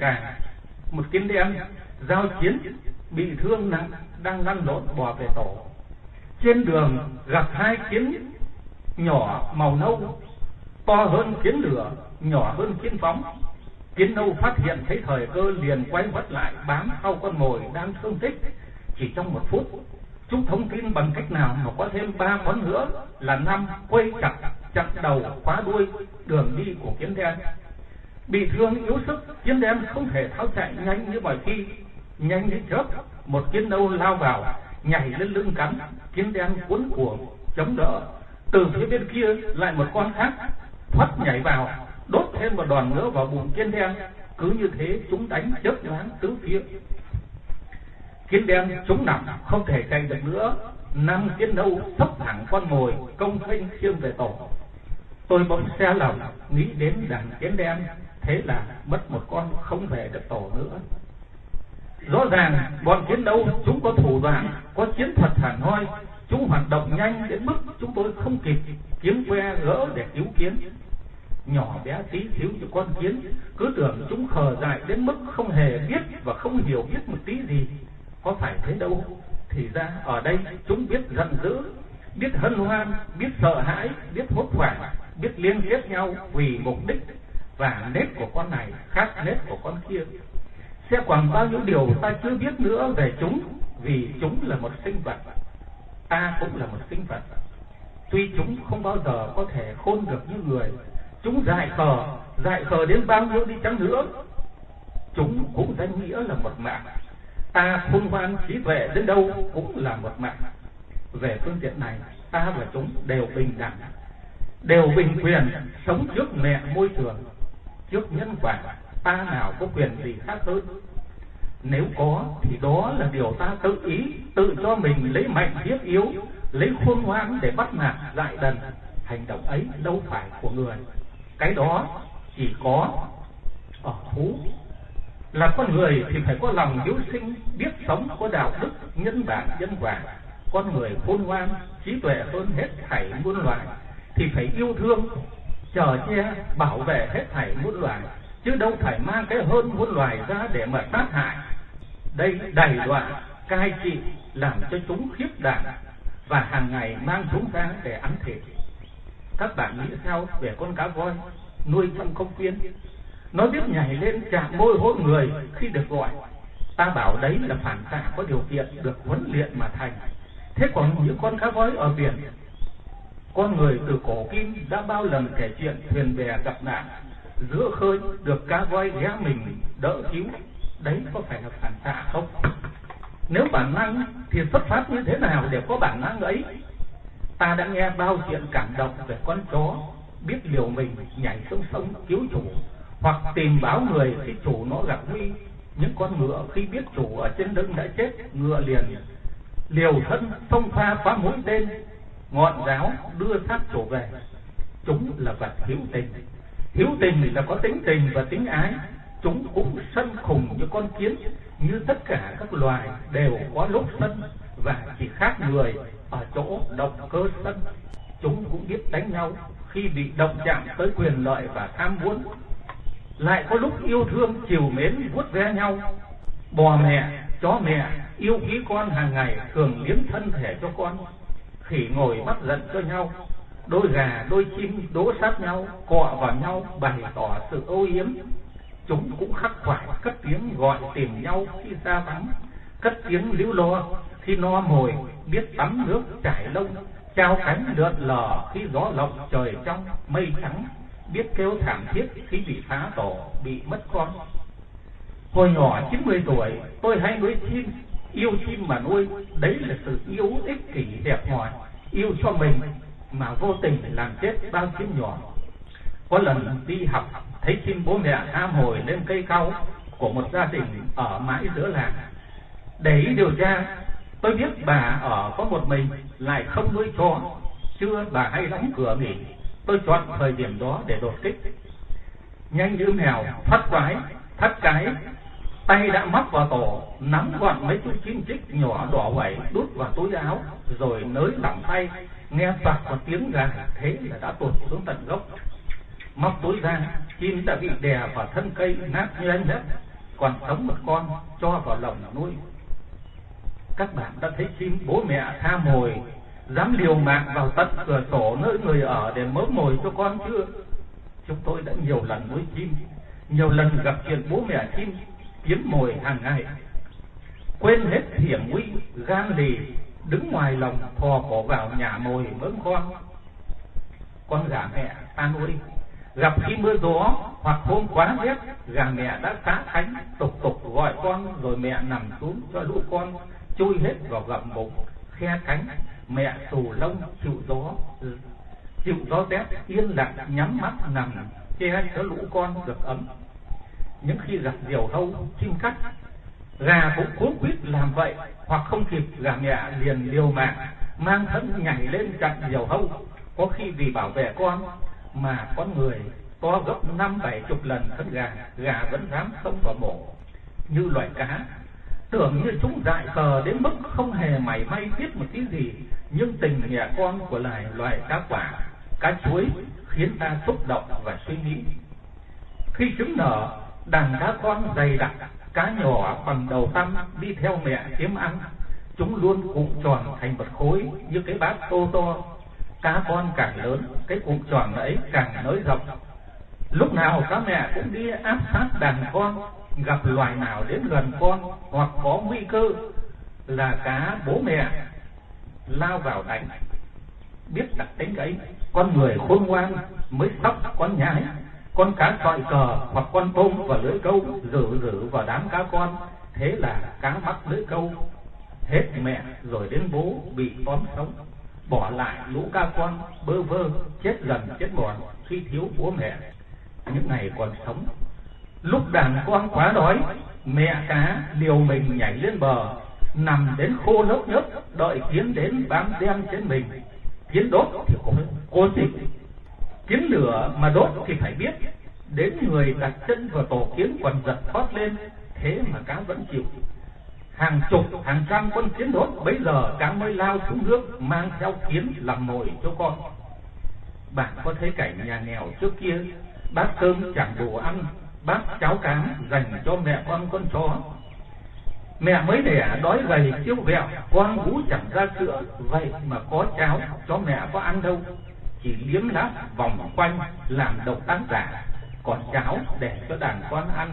kiến đen giao chiến bị thương nặng đang lăn lộn bò về tổ. Trên đường gặp hai kiến nhỏ màu nâu, to hơn kiến lửa, nhỏ hơn kiến phóng. Kiến nâu phát hiện thấy thời cơ liền quay quắt lại bám sau con mồi đang thương tích. Chỉ trong 1 phút, chúng thông tin bằng cách nào mà có thêm 3 con nữa là 5 quay chặt đầu khóa đuôi đường đi của kiến đen. Bị thương yếu sức, kiến đen không thể tháo chạy nhanh như mọi khi. Nhanh như chớp, một kiến nâu lao vào, nhảy lên lưng cắn. Kiến đen cuốn cuồng chống đỡ. Từ phía bên kia lại một con khác thoát nhảy vào, đốt thêm một đòn nữa vào bụng kiến đen. Cứ như thế chúng đánh chớp nhoáng tứ phía. Kiến đen chúng nằm không thể chạy được nữa. 5 kiến nâu xốc thẳng con mồi công khênh khiêng về tổ. Tôi bỗng xe lòng nghĩ đến đàn kiến đen, thế là mất một con không về được tổ nữa. Rõ ràng bọn kiến nâu chúng có thủ đoạn, có chiến thuật hẳn hoi. Chúng hoạt động nhanh đến mức chúng tôi không kịp kiếm que gỡ để cứu kiến. Nhỏ bé tí xíu như con kiến, cứ tưởng chúng khờ dại đến mức không hề biết và không hiểu biết một tí gì. Có phải thế đâu. Thì ra ở đây chúng biết giận dữ, biết hân hoan, biết sợ hãi, biết hốt hoảng, biết liên kết nhau vì mục đích. Và nết của con này khác nết của con kia. Sẽ còn bao nhiêu điều ta chưa biết nữa về chúng. Vì chúng là một sinh vật, ta cũng là một sinh vật. Tuy chúng không bao giờ có thể khôn được như người, chúng dại khờ đến bao nhiêu đi chăng nữa, chúng cũng danh nghĩa là một mạng. Ta khôn ngoan trí tuệ đến đâu cũng là một mạng. Về phương diện này, ta và chúng đều bình đẳng, đều bình quyền, sống trước mẹ môi trường, trước nhân quả. Ta nào có quyền gì khác hơn? Nếu có thì đó là điều ta tự ý, tự cho mình lấy mạnh hiếp yếu, lấy khôn ngoan để bắt nạt dại đần. Hành động ấy đâu phải của người. Cái đó chỉ có ở thú. Là con người thì phải có lòng hiếu sinh, biết sống, có đạo đức, nhân bản, nhân quả. Con người khôn ngoan, trí tuệ hơn hết thảy muôn loài thì phải yêu thương, chở che, bảo vệ hết thảy muôn loài, chứ đâu phải mang cái hơn muôn loài ra để mà sát hại. Đây đày đọa, cai trị, làm cho chúng khiếp đảm và hàng ngày mang chúng ra để ăn thịt. Các bạn nghĩ sao về con cá voi nuôi trong công viên? Nó biết nhảy lên chạm môi hôn người khi được gọi. Ta bảo đấy là phản xạ có điều kiện được huấn luyện mà thành. Thế còn những con cá voi ở biển, con người từ cổ kim đã bao lần kể chuyện thuyền bè gặp nạn giữa khơi, được cá voi ghé mình đỡ cứu. Đấy có phải là phản xạ không? Nếu bản năng thì xuất phát như thế nào để có bản năng ấy? Ta đã nghe bao chuyện cảm động về con chó biết liều mình nhảy xuống sông cứu chủ, hoặc tìm báo người khi chủ nó gặp nguy. Những con ngựa khi biết chủ ở trên lưng đã chết, ngựa liền liều thân xông pha phá mũi tên ngọn giáo đưa xác chủ về. Chúng là vật hiếu tình. Hiếu tình là có tính tình và tính ái. Chúng cũng sân khùng như con kiến, như tất cả các loài đều có lúc sân, và chỉ khác người ở chỗ động cơ sân. Chúng cũng biết đánh nhau khi bị động chạm tới quyền lợi và tham muốn, lại có lúc yêu thương chiều mến vuốt ve nhau. Bò mẹ, chó mẹ yêu quý con hàng ngày thường liếm thân thể cho con. Khỉ ngồi bắt giận cho nhau, đôi gà đôi chim đố sát nhau, cọ vào nhau bày tỏ sự âu yếm. Chúng cũng khắc khoải cất tiếng gọi tìm nhau khi xa vắng, cất tiếng líu lo khi no mồi, biết tắm nước trải lông, trao cánh lượn lờ khi gió lộng trời trong mây trắng, biết kêu thảm thiết khi bị phá tổ, bị mất con. Hồi nhỏ 90 tuổi, tôi hay nuôi chim, yêu chim mà nuôi. Đấy là sự yêu ích kỷ đẹp mòn, yêu cho mình mà vô tình làm chết bao chim nhỏ. Có lần đi học thấy chim bố mẹ ham hồi lên cây cau của một gia đình ở mãi giữa làng. Để ý điều tra, tôi biết bà ở có một mình, lại không nuôi chó. Trưa bà hay đóng cửa nghỉ, tôi chọn thời điểm đó để đột kích. Nhanh như mèo thắt cái, tay đã móc vào tổ, nắm gọn mấy chú chim chích nhỏ đỏ vẩy đút vào túi áo, rồi nới lỏng tay, nghe toạc một tiếng gà, thế là đã tụt xuống tận gốc. Móc túi ra, chim đã bị đè vào thân cây nát như anh hết, còn sống một con cho vào lồng nuôi. Các bạn đã thấy chim bố mẹ tha mồi dám liều mạng vào tận cửa sổ nơi người ở để mớm mồi cho con chưa? Chúng tôi đã nhiều lần nuôi chim, nhiều lần gặp chuyện bố mẹ chim kiếm mồi hàng ngày, quên hết hiểm nguy, gan lì đứng ngoài lồng thò cổ vào nhà mồi mớm con. Con gà mẹ ta nuôi gặp khi mưa gió hoặc hôm quá rét, gà mẹ đã phá cánh tục tục gọi con, rồi mẹ nằm xuống cho lũ con chui hết vào gầm bụng khe cánh. Mẹ xù lông chịu gió rét, yên lặng nhắm mắt nằm che cho lũ con được ấm. Những khi gặp diều hâu, chim cắt, gà cũng cuống quýt làm vậy, hoặc không kịp, gà mẹ liền liều mạng mang thân nhảy lên chặn diều hâu. Có khi vì bảo vệ con mà con người to gấp 50-70 lần thân gà vẫn dám xông vào mổ. Như loài cá, tưởng như chúng dại khờ đến mức không hề mảy may biết một tí gì, nhưng tình mẹ con của loài cá quả, cá chuối khiến ta xúc động và suy nghĩ. Khi trứng nở, đàn cá con dày đặc, cá nhỏ bằng đầu tăm đi theo mẹ kiếm ăn. Chúng luôn cụm tròn thành một khối như cái bát tô to. Cá con càng lớn, cái cụm tròn ấy càng nới rộng. Lúc nào cá mẹ cũng đi áp sát đàn con, gặp loài nào đến gần con hoặc có nguy cơ là cá bố mẹ lao vào đánh. Biết đặc tính ấy, con người khôn ngoan mới sóc con nhái, con cá sọi cờ hoặc con tôm vào lưới câu rử vào đám cá con. Thế là cá mắc lưới câu, hết mẹ rồi đến bố bị tóm sống, bỏ lại lũ cá con bơ vơ chết dần chết mòn khi thiếu bố mẹ. Những ngày còn sống, lúc đàn con quá đói, mẹ cá liều mình nhảy lên bờ, nằm đến khô nớp nhớp, đợi kiến đến bám đem trên mình. Kiến đốt thì có gì, kiến lửa mà đốt thì phải biết, đến người đặt chân vào tổ kiến còn giật thoát lên, thế mà cá vẫn chịu. Hàng chục, hàng trăm con kiến đốt, bấy giờ cá mới lao xuống nước mang theo kiến làm mồi cho con. Bạn có thấy cảnh nhà nghèo trước kia, bát cơm chẳng đủ ăn, bát cháo cám dành cho mẹ con chó. Mẹ mới đẻ đói gầy siêu vẹo, con bú chẳng ra sữa, vậy mà có cháo cho mẹ có ăn đâu, chỉ liếm láp vòng quanh làm động tác giả, còn cháo để cho đàn con ăn.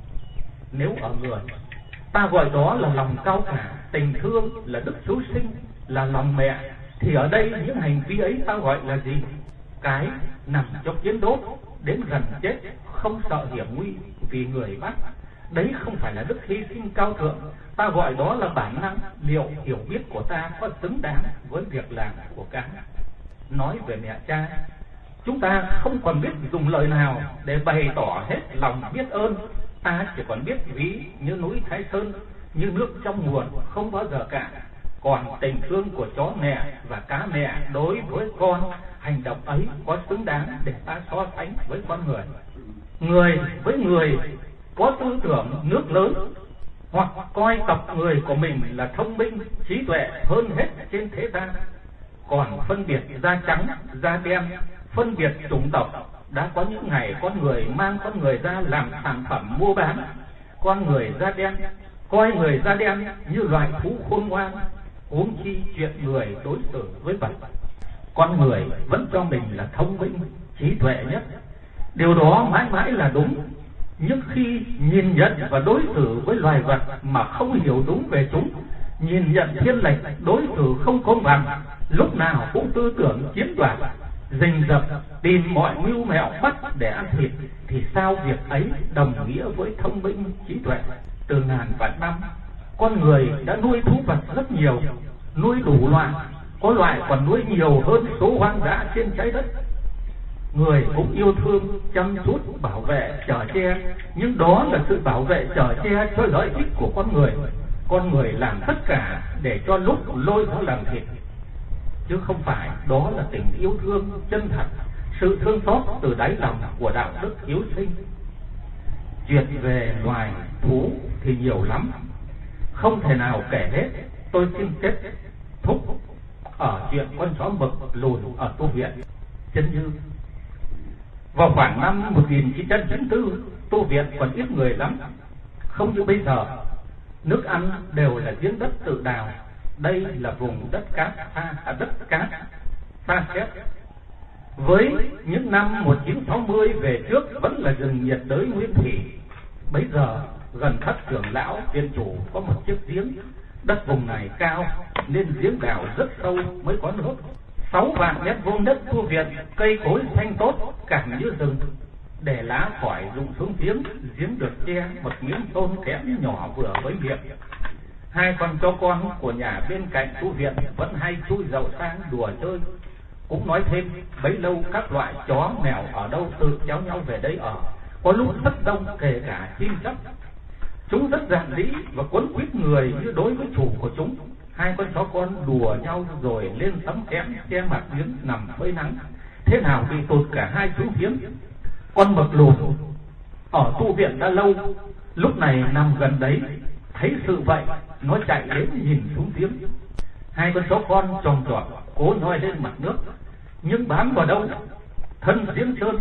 Nếu ở người ta gọi đó là lòng cao cả, tình thương, là đức hiếu sinh, là lòng mẹ, thì ở đây những hành vi ấy ta gọi là gì? Cái nằm trong kiến đốt, đến gần chết không sợ hiểm nguy vì người bắt, đấy không phải là đức hy sinh cao thượng. Ta gọi đó là bản năng. Liệu hiểu biết của ta có xứng đáng với việc làm của cá? Nói về mẹ cha, chúng ta không còn biết dùng lời nào để bày tỏ hết lòng biết ơn. Ta chỉ còn biết ví như núi Thái Sơn, như nước trong nguồn không bao giờ cạn. Còn tình thương của chó mẹ và cá mẹ đối với con, hành động ấy có xứng đáng để ta so sánh với con người? Người với người có tư tưởng nước lớn, hoặc coi tộc người của mình là thông minh, trí tuệ hơn hết trên thế gian, còn phân biệt da trắng, da đen, phân biệt chủng tộc. Đã có những ngày con người mang con người ra làm sản phẩm mua bán. Con người da đen coi người da đen như loại thú khôn ngoan, huống chi chuyện người đối xử với vật. Con người vẫn cho mình là thông minh, trí tuệ nhất. Điều đó mãi mãi là đúng. Nhưng khi nhìn nhận và đối xử với loài vật mà không hiểu đúng về chúng, nhìn nhận thiên lệch, đối xử không công bằng, lúc nào cũng tư tưởng chiếm đoạt, rình rập, tìm mọi mưu mẹo bắt để ăn thịt, thì sao việc ấy đồng nghĩa với thông minh, trí tuệ? Từ ngàn vạn năm, con người đã nuôi thú vật rất nhiều, nuôi đủ loại, có loại còn nuôi nhiều hơn số hoang dã trên trái đất. Người cũng yêu thương, chăm chút, bảo vệ, chở che, nhưng đó là sự bảo vệ chở che cho lợi ích của con người. Con người làm tất cả để cho lúc lôi nó làm thịt, chứ không phải đó là tình yêu thương chân thật, sự thương xót từ đáy lòng của đạo đức hiếu sinh. Chuyện về loài thú thì nhiều lắm, không thể nào kể hết. Tôi xin kết thúc ở chuyện con chó mực lùn ở tu viện Chân Như. Vào khoảng năm 1994, tu viện còn ít người lắm, không như bây giờ. Nước ăn đều là giếng đất tự đào. Đây là vùng đất cát pha xét. Với những năm 1960 về trước vẫn là rừng nhiệt đới nguyên thủy. Bấy giờ gần thất trưởng lão viện chủ có một chiếc giếng. Đất vùng này cao nên giếng đào rất sâu mới có nước. 6 vạn mét vuông đất tu viện, cây cối xanh tốt, cảnh như rừng. Để lá khỏi rụng xuống giếng được che một miếng tôn kẽm nhỏ vừa với miệng. 2 con chó con của nhà bên cạnh tu viện vẫn hay chui dậu sang đùa chơi. Cũng nói thêm, bấy lâu các loại chó mèo ở đâu tự kéo nhau về đây ở, có lúc rất đông, kể cả chim chóc. Chúng rất giản dĩ và quấn quýt người như đối với chủ của chúng. 2 con chó con đùa nhau rồi lên tấm kẽm che mặt giếng nằm phơi nắng. Thế nào bị tụt cả 2 xuống giếng. Con mực lùn ở tu viện đã lâu, lúc này nằm gần đấy, thấy sự vậy nó chạy đến nhìn xuống giếng. 2 con chó con tròn trọt cố nhoi lên mặt nước, nhưng bám vào đâu. Thân giếng trơn,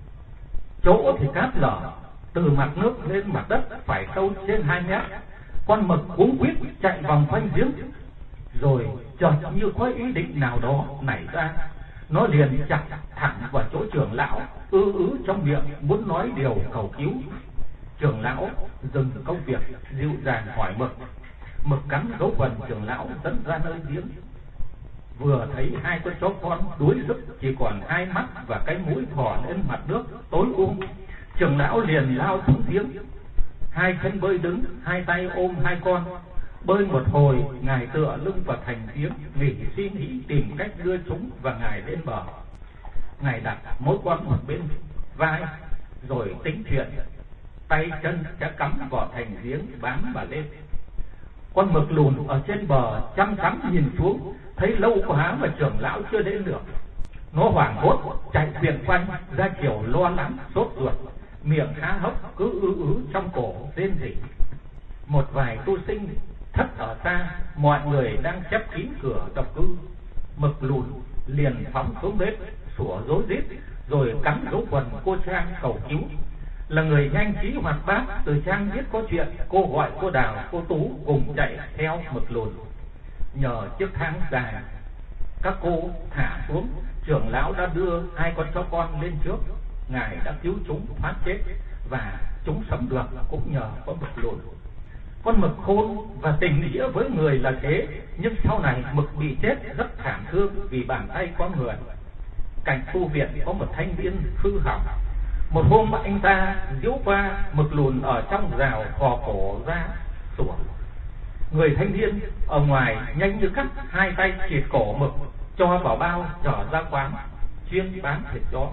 chỗ thì cát lở, từ mặt nước lên mặt đất phải sâu trên 2 mét. Con mực cuống quýt chạy vòng quanh giếng, rồi chợt như có ý định nào đó nảy ra, nó liền chặt thẳng vào chỗ trưởng lão, trong miệng muốn nói điều cầu cứu. Trưởng lão dừng công việc, dịu dàng hỏi mực. Mực cắn dấu quần trưởng lão dẫn ra nơi giếng. Vừa thấy 2 con chó con đuối sức, chỉ còn 2 mắt và cái mũi thò lên mặt nước tối trưởng lão liền lao xuống giếng. 2 chân bơi đứng, 2 tay ôm 2 con. Bơi một hồi, ngài tựa lưng vào thành giếng, nghỉ suy nghĩ tìm cách đưa chúng và ngài lên bờ. Ngài đặt mỗi con một bên vai, rồi tính chuyện, tay chân sẽ cắm vào thành giếng bám bà lên. Con mực lùn ở trên bờ chăm chăm nhìn xuống, thấy lâu quá mà trưởng lão chưa đến được. Nó hoảng hốt chạy viền quanh, ra chiều lo lắng sốt ruột, miệng há hốc cứ trong cổ rên rỉ. Một vài tu sinh thất ở xa, mọi người đang khép kín cửa độc cư. Mực lùn liền phóng xuống bếp, sủa rối rít, rồi cắn dấu quần cô Trang cầu cứu. Là người nhanh trí hoạt bát, từ Trang biết có chuyện, cô gọi cô Đào, cô Tú cùng chạy theo mực lùn. Nhờ chiếc thang dài, các cô thả xuống, trưởng lão đã đưa 2 con chó con lên trước. Ngài đã cứu chúng thoát chết, và chúng sống được cũng nhờ có mực lùn. Con mực khôn và tình nghĩa với người là thế, nhưng sau này mực bị chết rất thảm thương vì bàn tay con người. Cạnh tu viện có một thanh niên hư hỏng. Một hôm anh ta diễu qua, mực lùn ở trong rào thò cổ ra sủa. Người thanh niên ở ngoài nhanh như cắt, 2 tay chìt cổ mực, cho vào bao trở ra quán chuyên bán thịt chó.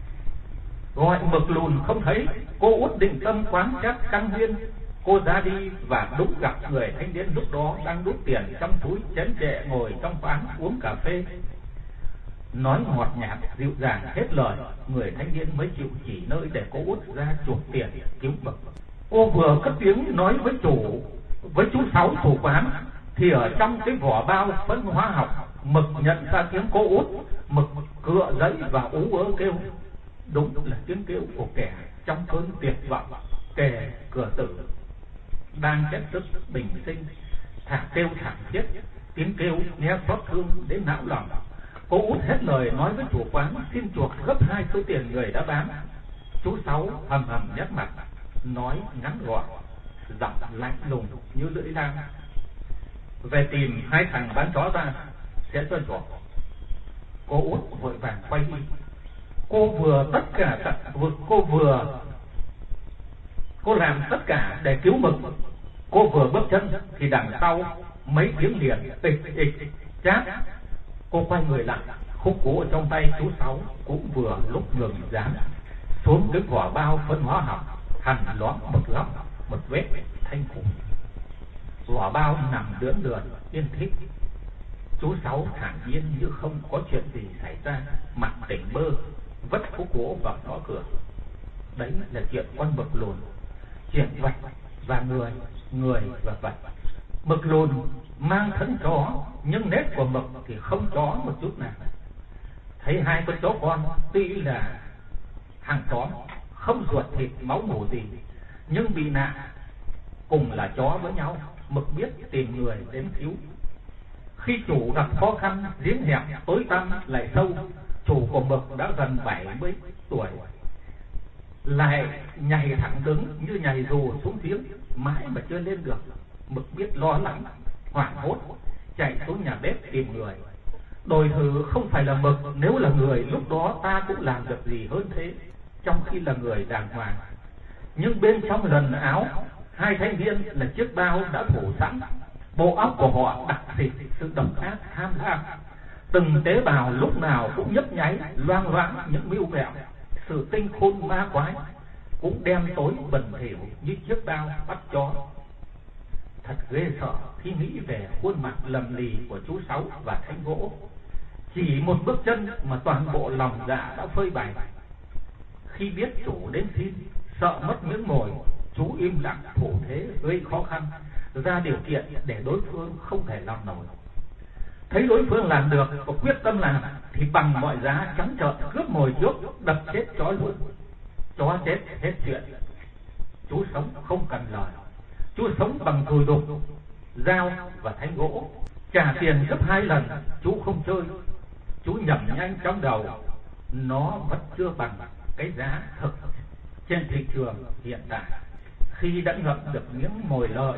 Gọi mực lùn không thấy, cô út định tâm quán chắc căn nguyên. Cô ra đi và đúng gặp người thanh niên lúc đó đang đút tiền trong túi, chén chệ ngồi trong quán uống cà phê. Nói ngọt nhạt dịu dàng hết lời, người thanh niên mới chịu chỉ nơi để cô út ra chuộc tiền cứu mực. Cô vừa cất tiếng nói với chú Sáu chủ quán, thì ở trong cái vỏ bao phân hóa học, mực nhận ra tiếng cô út. Mực cựa giấy và ú ớ kêu. Đúng là tiếng kêu của kẻ trong cơn tuyệt vọng, kẻ cửa tử đang chết sức bình sinh, thả kêu thảm thiết. Tiếng kêu nghe xót thương đến não lòng. Cô út hết lời nói với chủ quán xin chuộc gấp 2 số tiền người đã bán. Chú Sáu hầm hầm nhếch mặt, nói ngắn gọn, giọng lạnh lùng như lưỡi dao: về tìm 2 thằng bán chó ra, sẽ cho chuộc. Cô út vội vàng quay đi. Cô làm tất cả để cứu mực. Cô vừa bước chân thì đằng sau mấy tiếng liền ịch chát. Cô quay người lại, khúc gỗ trong tay chú Sáu cũng vừa lúc ngừng dán xuống cái vỏ bao phân hóa học, hằn loáng một góc, một vết thanh khủng. Vỏ bao nằm lưỡn lượn yên thích. Chú Sáu thản nhiên như không có chuyện gì xảy ra, mặt tỉnh bơ, vất khúc gỗ vào ngõ cửa. Đấy là chuyện con mực lùn, chuyện vật và người và vật. Mực lùn mang thân chó nhưng nết của mực thì không chó một chút nào. Thấy hai con chó con tuy là hàng xóm, không ruột thịt máu mủ gì, nhưng bị nạn cùng là chó với nhau, mực biết tìm người đến cứu. Khi chủ gặp khó khăn, giếng hẹp tối tăm lại sâu, chủ của mực đã gần 70 tuổi, lại nhảy thẳng đứng như nhảy dù xuống giếng, mãi mà chưa lên được. Mực biết lo lắng, hoảng hốt, chạy xuống nhà bếp tìm người. Đồi thử không phải là mực, nếu là người lúc đó ta cũng làm được gì hơn thế, trong khi là người đàng hoàng. Nhưng bên trong lần áo hai thanh niên là chiếc bao đã thủ sẵn, bộ óc của họ đặc xịt sự độc ác tham lam, từng tế bào lúc nào cũng nhấp nháy loang loáng những mưu mẹo. Sự tinh khôn ma quái cũng đen tối bẩn thỉu như chiếc bao bắt chó. Thật ghê sợ khi nghĩ về khuôn mặt lầm lì của chú Sáu và Thanh Gỗ. Chỉ một bước chân mà toàn bộ lòng dạ đã phơi bày. Khi biết chủ đến xin, sợ mất miếng mồi, chú im lặng thủ thế gây khó khăn, ra điều kiện để đối phương không thể làm nổi. Thấy đối phương làm được và quyết tâm làm thì bằng mọi giá trắng trợn cướp mồi trước, đập chết chó luôn. Chó chết hết chuyện, chú sống không cần lời. Chú sống bằng cùi đục, dao và thanh gỗ, trả tiền gấp 2 lần. Chú không chơi. Chú nhẩm nhanh trong đầu, nó vẫn chưa bằng cái giá thực trên thị trường hiện tại. Khi đã ngậm được miếng mồi lợi,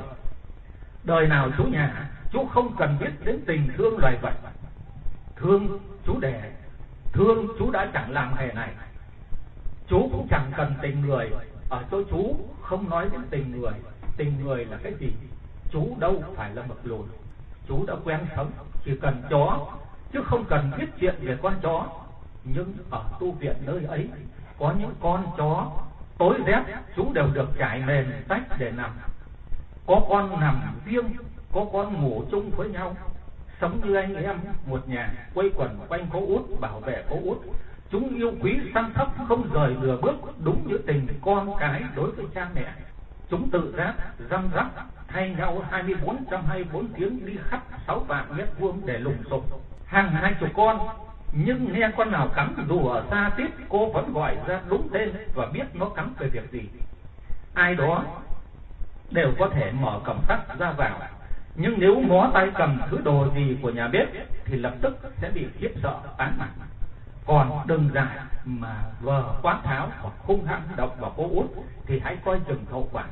đời nào chú nhà chú không cần biết đến tình thương loài vật. Thương chú đẻ, thương chú đã chẳng làm nghề này. Chú cũng chẳng cần tình người. Ở chỗ chú không nói đến tình người. Tình người là cái gì? Chú đâu phải là mực lùn. Chú đã quen sống chỉ cần chó, chứ không cần biết chuyện về con chó. Nhưng ở tu viện nơi ấy có những con chó tối rét chú đều được trải mền tách để nằm. Có con nằm riêng, có con ngủ chung với nhau, sống như anh em một nhà, quây quần quanh cô út, bảo vệ cô út. Chúng yêu quý săn sóc không rời nửa bước, đúng như tình con cái đối với cha mẹ. Chúng tự giác răm rắp thay nhau 24/24 tiếng đi khắp 6 vạn mét vuông để lùng sục hàng 20 con. Nhưng nghe con nào cắn dù ở xa tít, cô vẫn gọi ra đúng tên và biết nó cắn về việc gì. Ai đó đều có thể mở cổng sắt ra vào, nhưng nếu mó tay cầm thứ đồ gì của nhà bếp thì lập tức sẽ bị khiếp sợ tán mặt. Còn đừng dại mà vờ quát tháo hoặc hung hăng động vào cô út thì hãy coi chừng hậu quả.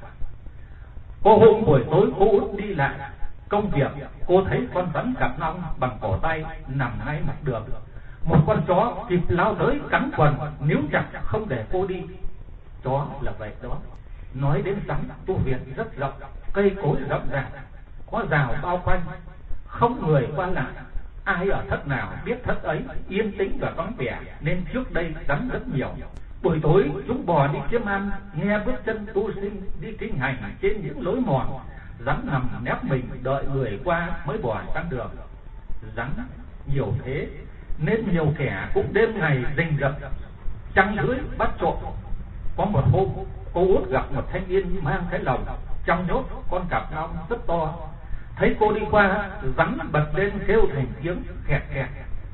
Cô hôm buổi tối cô út đi lại công việc, cô thấy con rắn cặp nong bằng cổ tay nằm ngay mặt đường. Một con chó kịp lao tới cắn quần, níu chặt không để cô đi. Chó là vậy đó. Nói đến rắn, tu viện rất rộng, cây cối rậm rạp, có rào bao quanh, không người qua lại. Ai ở thất nào biết thất ấy yên tĩnh và vắng vẻ, nên trước đây rắn rất nhiều. Buổi tối chúng bò đi kiếm ăn, nghe bước chân tu sinh đi kinh hành trên những lối mòn. Rắn nằm nép mình đợi người qua mới bò sang đường. Rắn nhiều thế nên nhiều kẻ cũng đêm ngày rình rập trăng lưới bắt trộm. Có một hôm cô út gặp một thanh niên mang cái lồng trong nhốt con cặp nong rất to. Thấy cô đi qua, rắn bật lên kêu thành tiếng khẹt khẹt,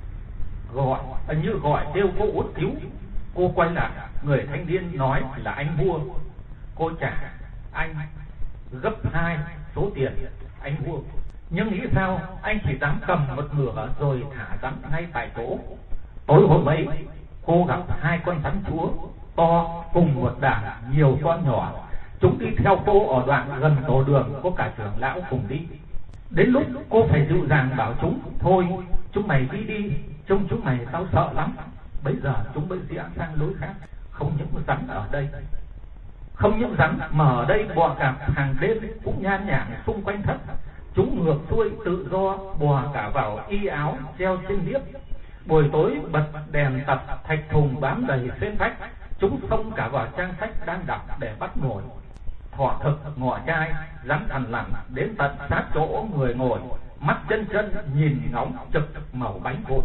gọi như gọi kêu cô út cứu. Cô quay lại, người thanh niên nói là anh mua. Cô trả anh gấp 2 số tiền anh mua. Nhưng nghĩ sao anh chỉ dám cầm một nửa rồi thả rắn ngay tại chỗ. Tối hôm ấy cô gặp 2 con rắn chúa to cùng một đàn nhiều con nhỏ. Chúng đi theo cô ở đoạn gần tổ đường, có cả trưởng lão cùng đi. Đến lúc cô phải dịu dàng bảo chúng thôi chúng mày đi, trông chúng mày tao sợ lắm. Bây giờ chúng mới rẽ sang lối khác. Không những rắn ở đây, không những rắn mà ở đây bò cạp hàng đêm cũng nhan nhản xung quanh thất. Chúng ngược xuôi tự do bò cả vào y áo treo trên liếp. Buổi tối bật đèn tập thạch thùng bám đầy trên vách. Chúng xông cả vào trang sách đang đọc để bắt mồi. Thọ thực ngọ trai rắn thằn lằn đến tận sát chỗ người ngồi, mắt chân nhìn ngóng trực màu bánh vụn.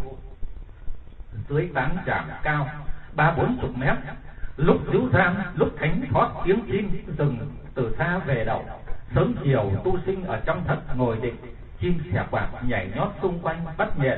Dưới tán tràm cao 30-40 mét, lúc díu ram lúc thánh thoát tiếng chim rừng từ xa về đầu. Sớm chiều tu sinh ở trong thất ngồi định, chim sẻ quạt nhảy nhót xung quanh bắt nhện.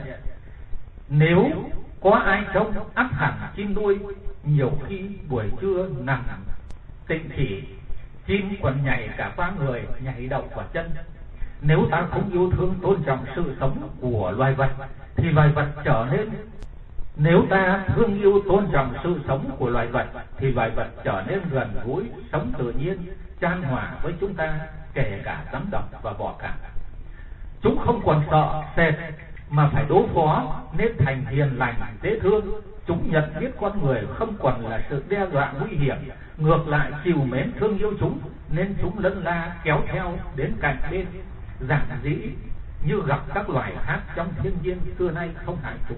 Nếu có ai trông ắt hẳn chim đuôi, nhiều khi buổi trưa nằm tịnh thỉ, chim còn nhảy cả qua người, nhảy đậu quả chân. Nếu ta không yêu thương tôn trọng sự sống của loài vật thì loài vật trở nên Nếu ta thương yêu tôn trọng sự sống của loài vật thì loài vật trở nên gần gũi, sống tự nhiên, chan hòa với chúng ta, kể cả rắn độc và bọ cạp. Chúng không còn sợ sệt mà phải đối phó, nên thành hiền lành, dễ thương. Chúng nhận biết con người không còn là sự đe dọa nguy hiểm, ngược lại trìu mến thương yêu chúng, nên chúng lân la kéo theo đến cạnh bên, giản dĩ như gặp các loài khác trong thiên nhiên xưa nay không hại chúng.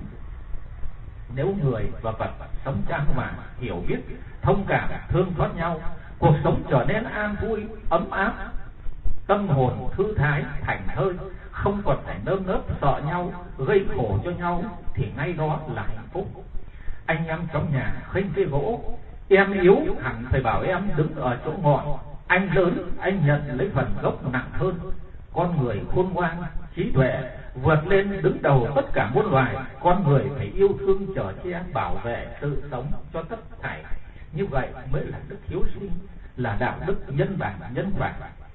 Nếu người và vật sống chan hòa, hiểu biết, thông cảm, thương xót nhau, cuộc sống trở nên an vui, ấm áp, tâm hồn thư thái, thảnh thơi, không còn phải nơm nớp sợ nhau, gây khổ cho nhau, thì ngay đó là hạnh phúc. Anh em trong nhà khênh cây gỗ, em yếu hẳn phải bảo em đứng ở chỗ ngọn. Anh lớn, anh nhận lấy phần gốc nặng hơn. Con người khôn ngoan, trí tuệ, vượt lên đứng đầu tất cả muôn loài. Con người phải yêu thương, chở che, bảo vệ sự sống cho tất thảy. Như vậy mới là đức hiếu sinh, là đạo đức nhân bản nhân quả.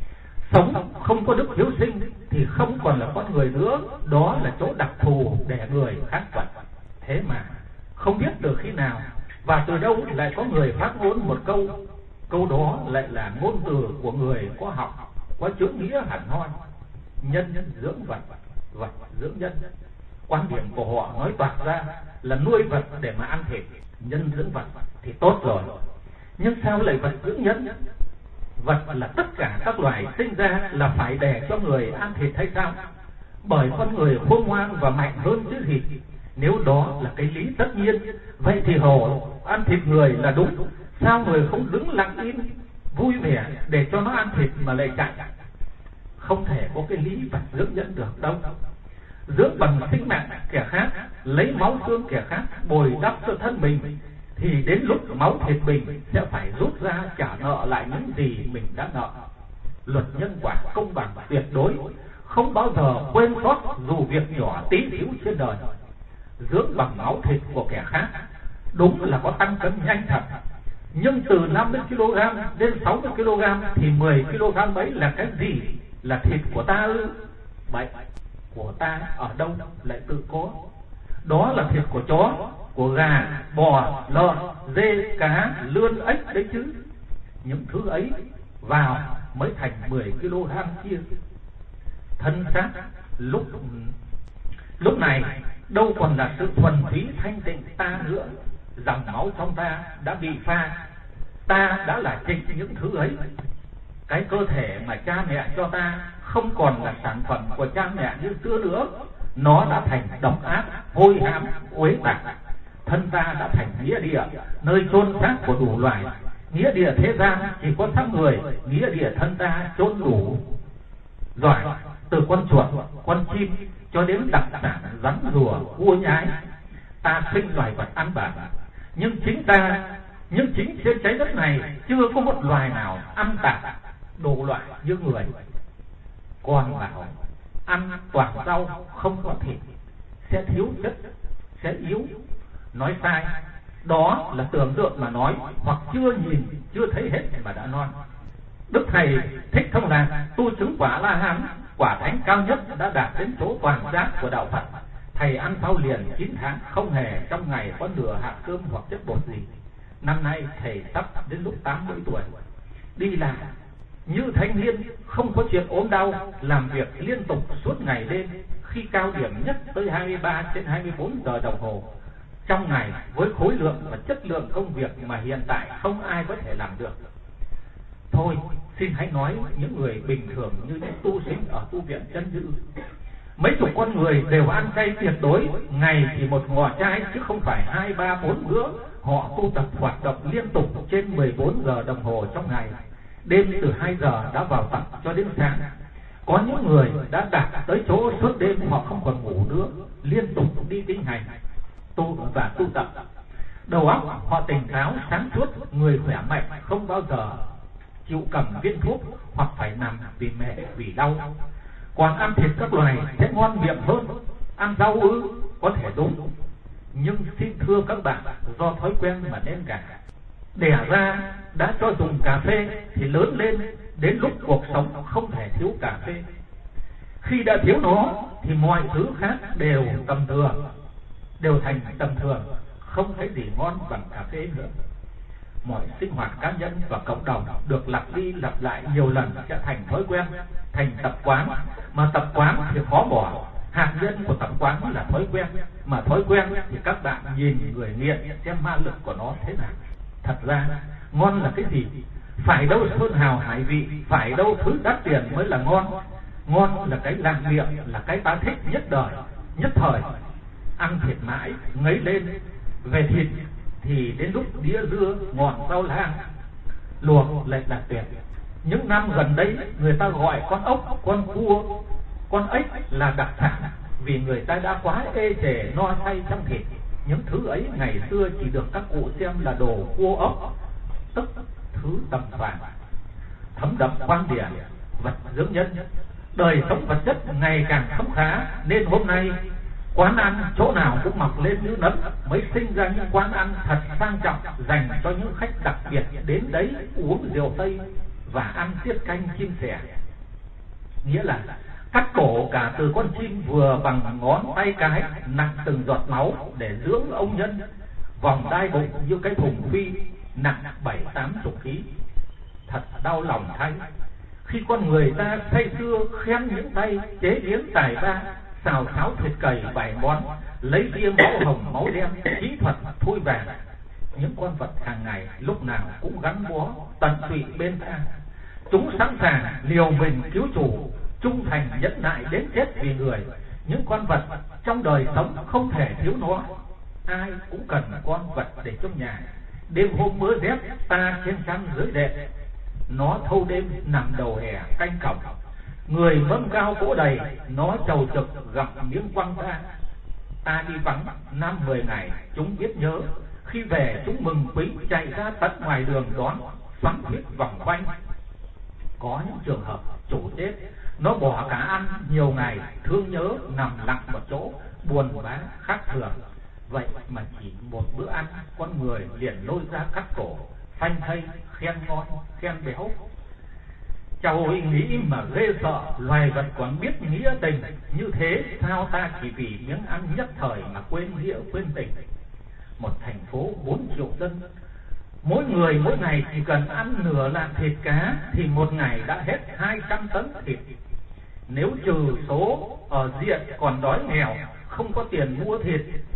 Sống không có đức hiếu sinh thì không còn là con người nữa, đó là chỗ đặc thù để người khác vật. Thế mà không biết từ khi nào và từ đâu lại có người phát ngôn một câu, câu đó lại là ngôn từ của người có học, có chữ nghĩa hẳn hoi: nhân dưỡng vật, vật dưỡng nhân. Quan điểm của họ nói toạc ra là nuôi vật để mà ăn thịt, nhân dưỡng vật thì tốt rồi. Nhưng sao lại vật dưỡng nhân? Vật là tất cả các loài sinh ra là phải để cho người ăn thịt hay sao? Bởi con người khôn ngoan và mạnh hơn chứ gì. Nếu đó là cái lý tất nhiên, vậy thì hổ ăn thịt người là đúng. Sao người không đứng lặng im vui vẻ để cho nó ăn thịt mà lại chạy? Không thể có cái lý vật dưỡng nhân được đâu. Dưỡng bằng sinh mạng kẻ khác, lấy máu xương kẻ khác bồi đắp cho thân mình, thì đến lúc máu thịt mình sẽ phải rút ra trả nợ lại những gì mình đã nợ. Luật nhân quả công bằng tuyệt đối, không bao giờ quên sót dù việc nhỏ tí xíu trên đời. Dưỡng bằng máu thịt của kẻ khác đúng là có tăng cân nhanh thật, nhưng từ 50kg đến 60kg thì 10kg ấy là cái gì? Là thịt của ta ư? Vậy của ta ở đâu lại tự có? Đó là thịt của chó, của gà, bò, lợn, dê, cá, lươn, ếch đấy chứ. Những thứ ấy vào mới thành 10kg kia. Thân xác lúc này đâu còn là sự thuần túy thanh tịnh ta nữa. Dòng máu trong ta đã bị pha, ta đã là chính những thứ ấy. Cái cơ thể mà cha mẹ cho ta không còn là sản phẩm của cha mẹ như xưa nữa. Nó đã thành độc ác, hôi hám, uế tạc. Thân ta đã thành nghĩa địa, nơi chôn xác của đủ loài. Nghĩa địa thế gian chỉ có xác người, nghĩa địa thân ta chôn đủ giỏi, từ con chuột, con chim cho đến đặc sản rắn rùa, cua nhái. Ta sinh loài vật ăn bản, nhưng chính trên trái đất này chưa có một loài nào ăn tạp đồ loại như người. Còn bảo ăn toàn rau không có thịt sẽ thiếu chất, sẽ yếu, nói sai. Đó là tưởng tượng mà nói, hoặc chưa nhìn chưa thấy hết mà đã non. Đức Thầy Thích Thông Lạc tu chứng quả La Hán, quả thánh cao nhất, đã đạt đến chỗ toàn giác của đạo Phật. Thầy ăn sau liền 9 tháng, không hề trong ngày có nửa hạt cơm hoặc chất bột gì. Năm nay thầy sắp đến lúc 80 tuổi, đi làm như thanh niên, không có chuyện ốm đau, làm việc liên tục suốt ngày đêm, khi cao điểm nhất tới 23 đến 24 giờ đồng hồ trong ngày, với khối lượng và chất lượng công việc mà hiện tại không ai có thể làm được. Thôi xin hãy nói những người bình thường như những tu sĩ ở tu viện Chân Dư. Mấy chục con người đều ăn chay tuyệt đối, ngày thì một ngọ chay chứ không phải 2, 3, 4 bữa. Họ tu tập hoạt động liên tục trên 14 giờ đồng hồ trong ngày. Đêm từ 2 giờ đã vào tập cho đến sáng. Có những người đã đạt tới chỗ suốt đêm họ không còn ngủ nữa, liên tục đi tinh hành và tu tập. Đầu óc họ tỉnh táo sáng suốt, người khỏe mạnh, không bao giờ chịu cầm viên thuốc hoặc phải nằm vì mệt vì đau. Còn ăn thịt các loài sẽ ngon miệng hơn. Ăn rau có thể đúng, nhưng xin thưa các bạn, do thói quen mà nên cả. Đẻ ra đã cho dùng cà phê thì lớn lên đến lúc cuộc sống không thể thiếu cà phê. Khi đã thiếu nó thì mọi thứ khác đều tầm thường, đều thành tầm thường, không thấy gì ngon bằng cà phê nữa. Mọi sinh hoạt cá nhân và cộng đồng được lặp đi lặp lại nhiều lần sẽ thành thói quen, thành tập quán, mà tập quán thì khó bỏ. Hạt nhân của tập quán là thói quen, mà thói quen thì các bạn nhìn người nghiện xem ma lực của nó thế nào. Thật ra ngon là cái gì? Phải đâu sơn hào hải vị, phải đâu thứ đắt tiền mới là ngon. Ngon là cái lạc miệng, là cái ta thích nhất đời, nhất thời. Ăn thịt mãi ngấy lên. Về thịt thì đến lúc đĩa dưa, ngọn rau lang luộc lại là tuyệt. Những năm gần đây người ta gọi con ốc, con cua, con ếch là đặc sản, vì người ta đã quá ê chề no say trong thịt. Những thứ ấy ngày xưa chỉ được các cụ xem là đồ cua ốc, tức thứ tầm phàm, thấm đậm quan điểm vật dưỡng nhân. Đời sống vật chất ngày càng khấm khá, nên hôm nay quán ăn chỗ nào cũng mọc lên như nấm, mới sinh ra những quán ăn thật sang trọng dành cho những khách đặc biệt đến đấy uống rượu Tây và ăn tiết canh chim sẻ. Nghĩa là cắt cổ cả từ con chim vừa bằng ngón tay cái, nặng từng giọt máu để dưỡng ông nhân, vòng đai bụng như cái thùng phi nặng 7-80 kg. Thật đau lòng thay, khi con người ta say sưa khen những tay chế biến tài ba, xào xáo thịt cầy 7 món, lấy ria máu hồng máu đen, kỹ thuật thui vàng. Những con vật hàng ngày lúc nào cũng gắn bó tận tụy bên ta. Chúng sẵn sàng liều mình cứu chủ, trung thành nhẫn nại đến chết vì người. Những con vật trong đời sống không thể thiếu nó. Ai cũng cần con vật để trong nhà. Đêm hôm mưa rét ta trên chăn dưới đệm, nó thâu đêm nằm đầu hè canh cổng. Người mâm cao cỗ đầy, nó trầu trực gặp miếng quăng ta. Ta đi vắng 5-10 ngày, chúng biết nhớ. Khi về chúng mừng quý chạy ra tận ngoài đường đón, xoắn huyết vòng quanh. Có những trường hợp chủ chết, nó bỏ cả ăn nhiều ngày, thương nhớ nằm lặng một chỗ, buồn bã khác thường. Vậy mà chỉ một bữa ăn, con người liền lôi ra cắt cổ, phanh thây, khen ngon, khen béo. Cháu nghĩ mà ghê sợ, loài vật còn biết nghĩa tình như thế, sao ta chỉ vì miếng ăn nhất thời mà quên nghĩa quên tình. Một thành phố 4 triệu dân, mỗi người mỗi ngày chỉ cần ăn nửa lạng thịt cá thì một ngày đã hết 200 tấn thịt. Nếu trừ số ở diện còn đói nghèo, không có tiền mua thịt,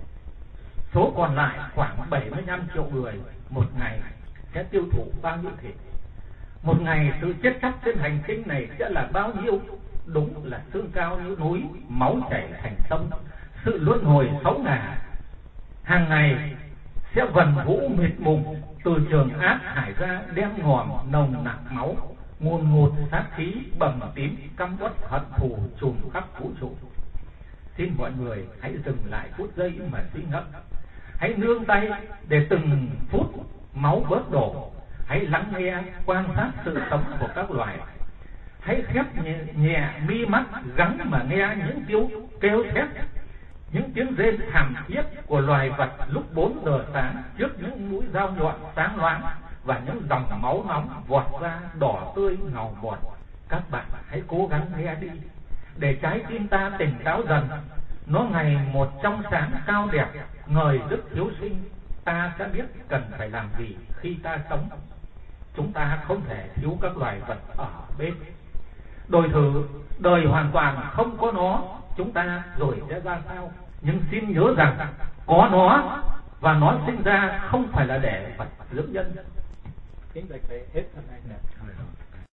số còn lại khoảng 75 triệu người, một ngày sẽ tiêu thụ bao nhiêu thịt? Một ngày sự chết chóc trên hành tinh này sẽ là bao nhiêu? Đúng là xương cao như núi, máu chảy thành sông. Sự luân hồi 6 ngả hàng ngày sẽ vần vũ mịt mùng từ trường ác hải ra, đem ngòm nồng nặc máu, nguồn ngụt sát khí bầm tím, căm uất hận thù trùm khắp vũ trụ. Xin mọi người hãy dừng lại phút giây mà suy ngẫm, hãy nương tay để từng phút máu bớt đổ. Hãy lắng nghe quan sát sự sống của các loài. Hãy khép nhẹ mi mắt, gắng mà nghe những tiếng kêu thét, những tiếng rên thảm thiết của loài vật lúc 4 giờ sáng trước những mũi dao nhọn sáng loáng và những dòng máu nóng vọt ra đỏ tươi ngầu bọt. Các bạn hãy cố gắng nghe đi, để trái tim ta tỉnh táo dần. Nó ngày một trong sáng cao đẹp, ngời đức hiếu sinh. Ta sẽ biết cần phải làm gì khi ta sống. Chúng ta không thể thiếu các loài vật ở bên. Đổi thử đời hoàn toàn không có nó, chúng ta rồi sẽ ra sao? Nhưng xin nhớ rằng có nó, và nó sinh ra không phải là để vật dưỡng nhân. Kính bạch thầy hết hôm nay nè.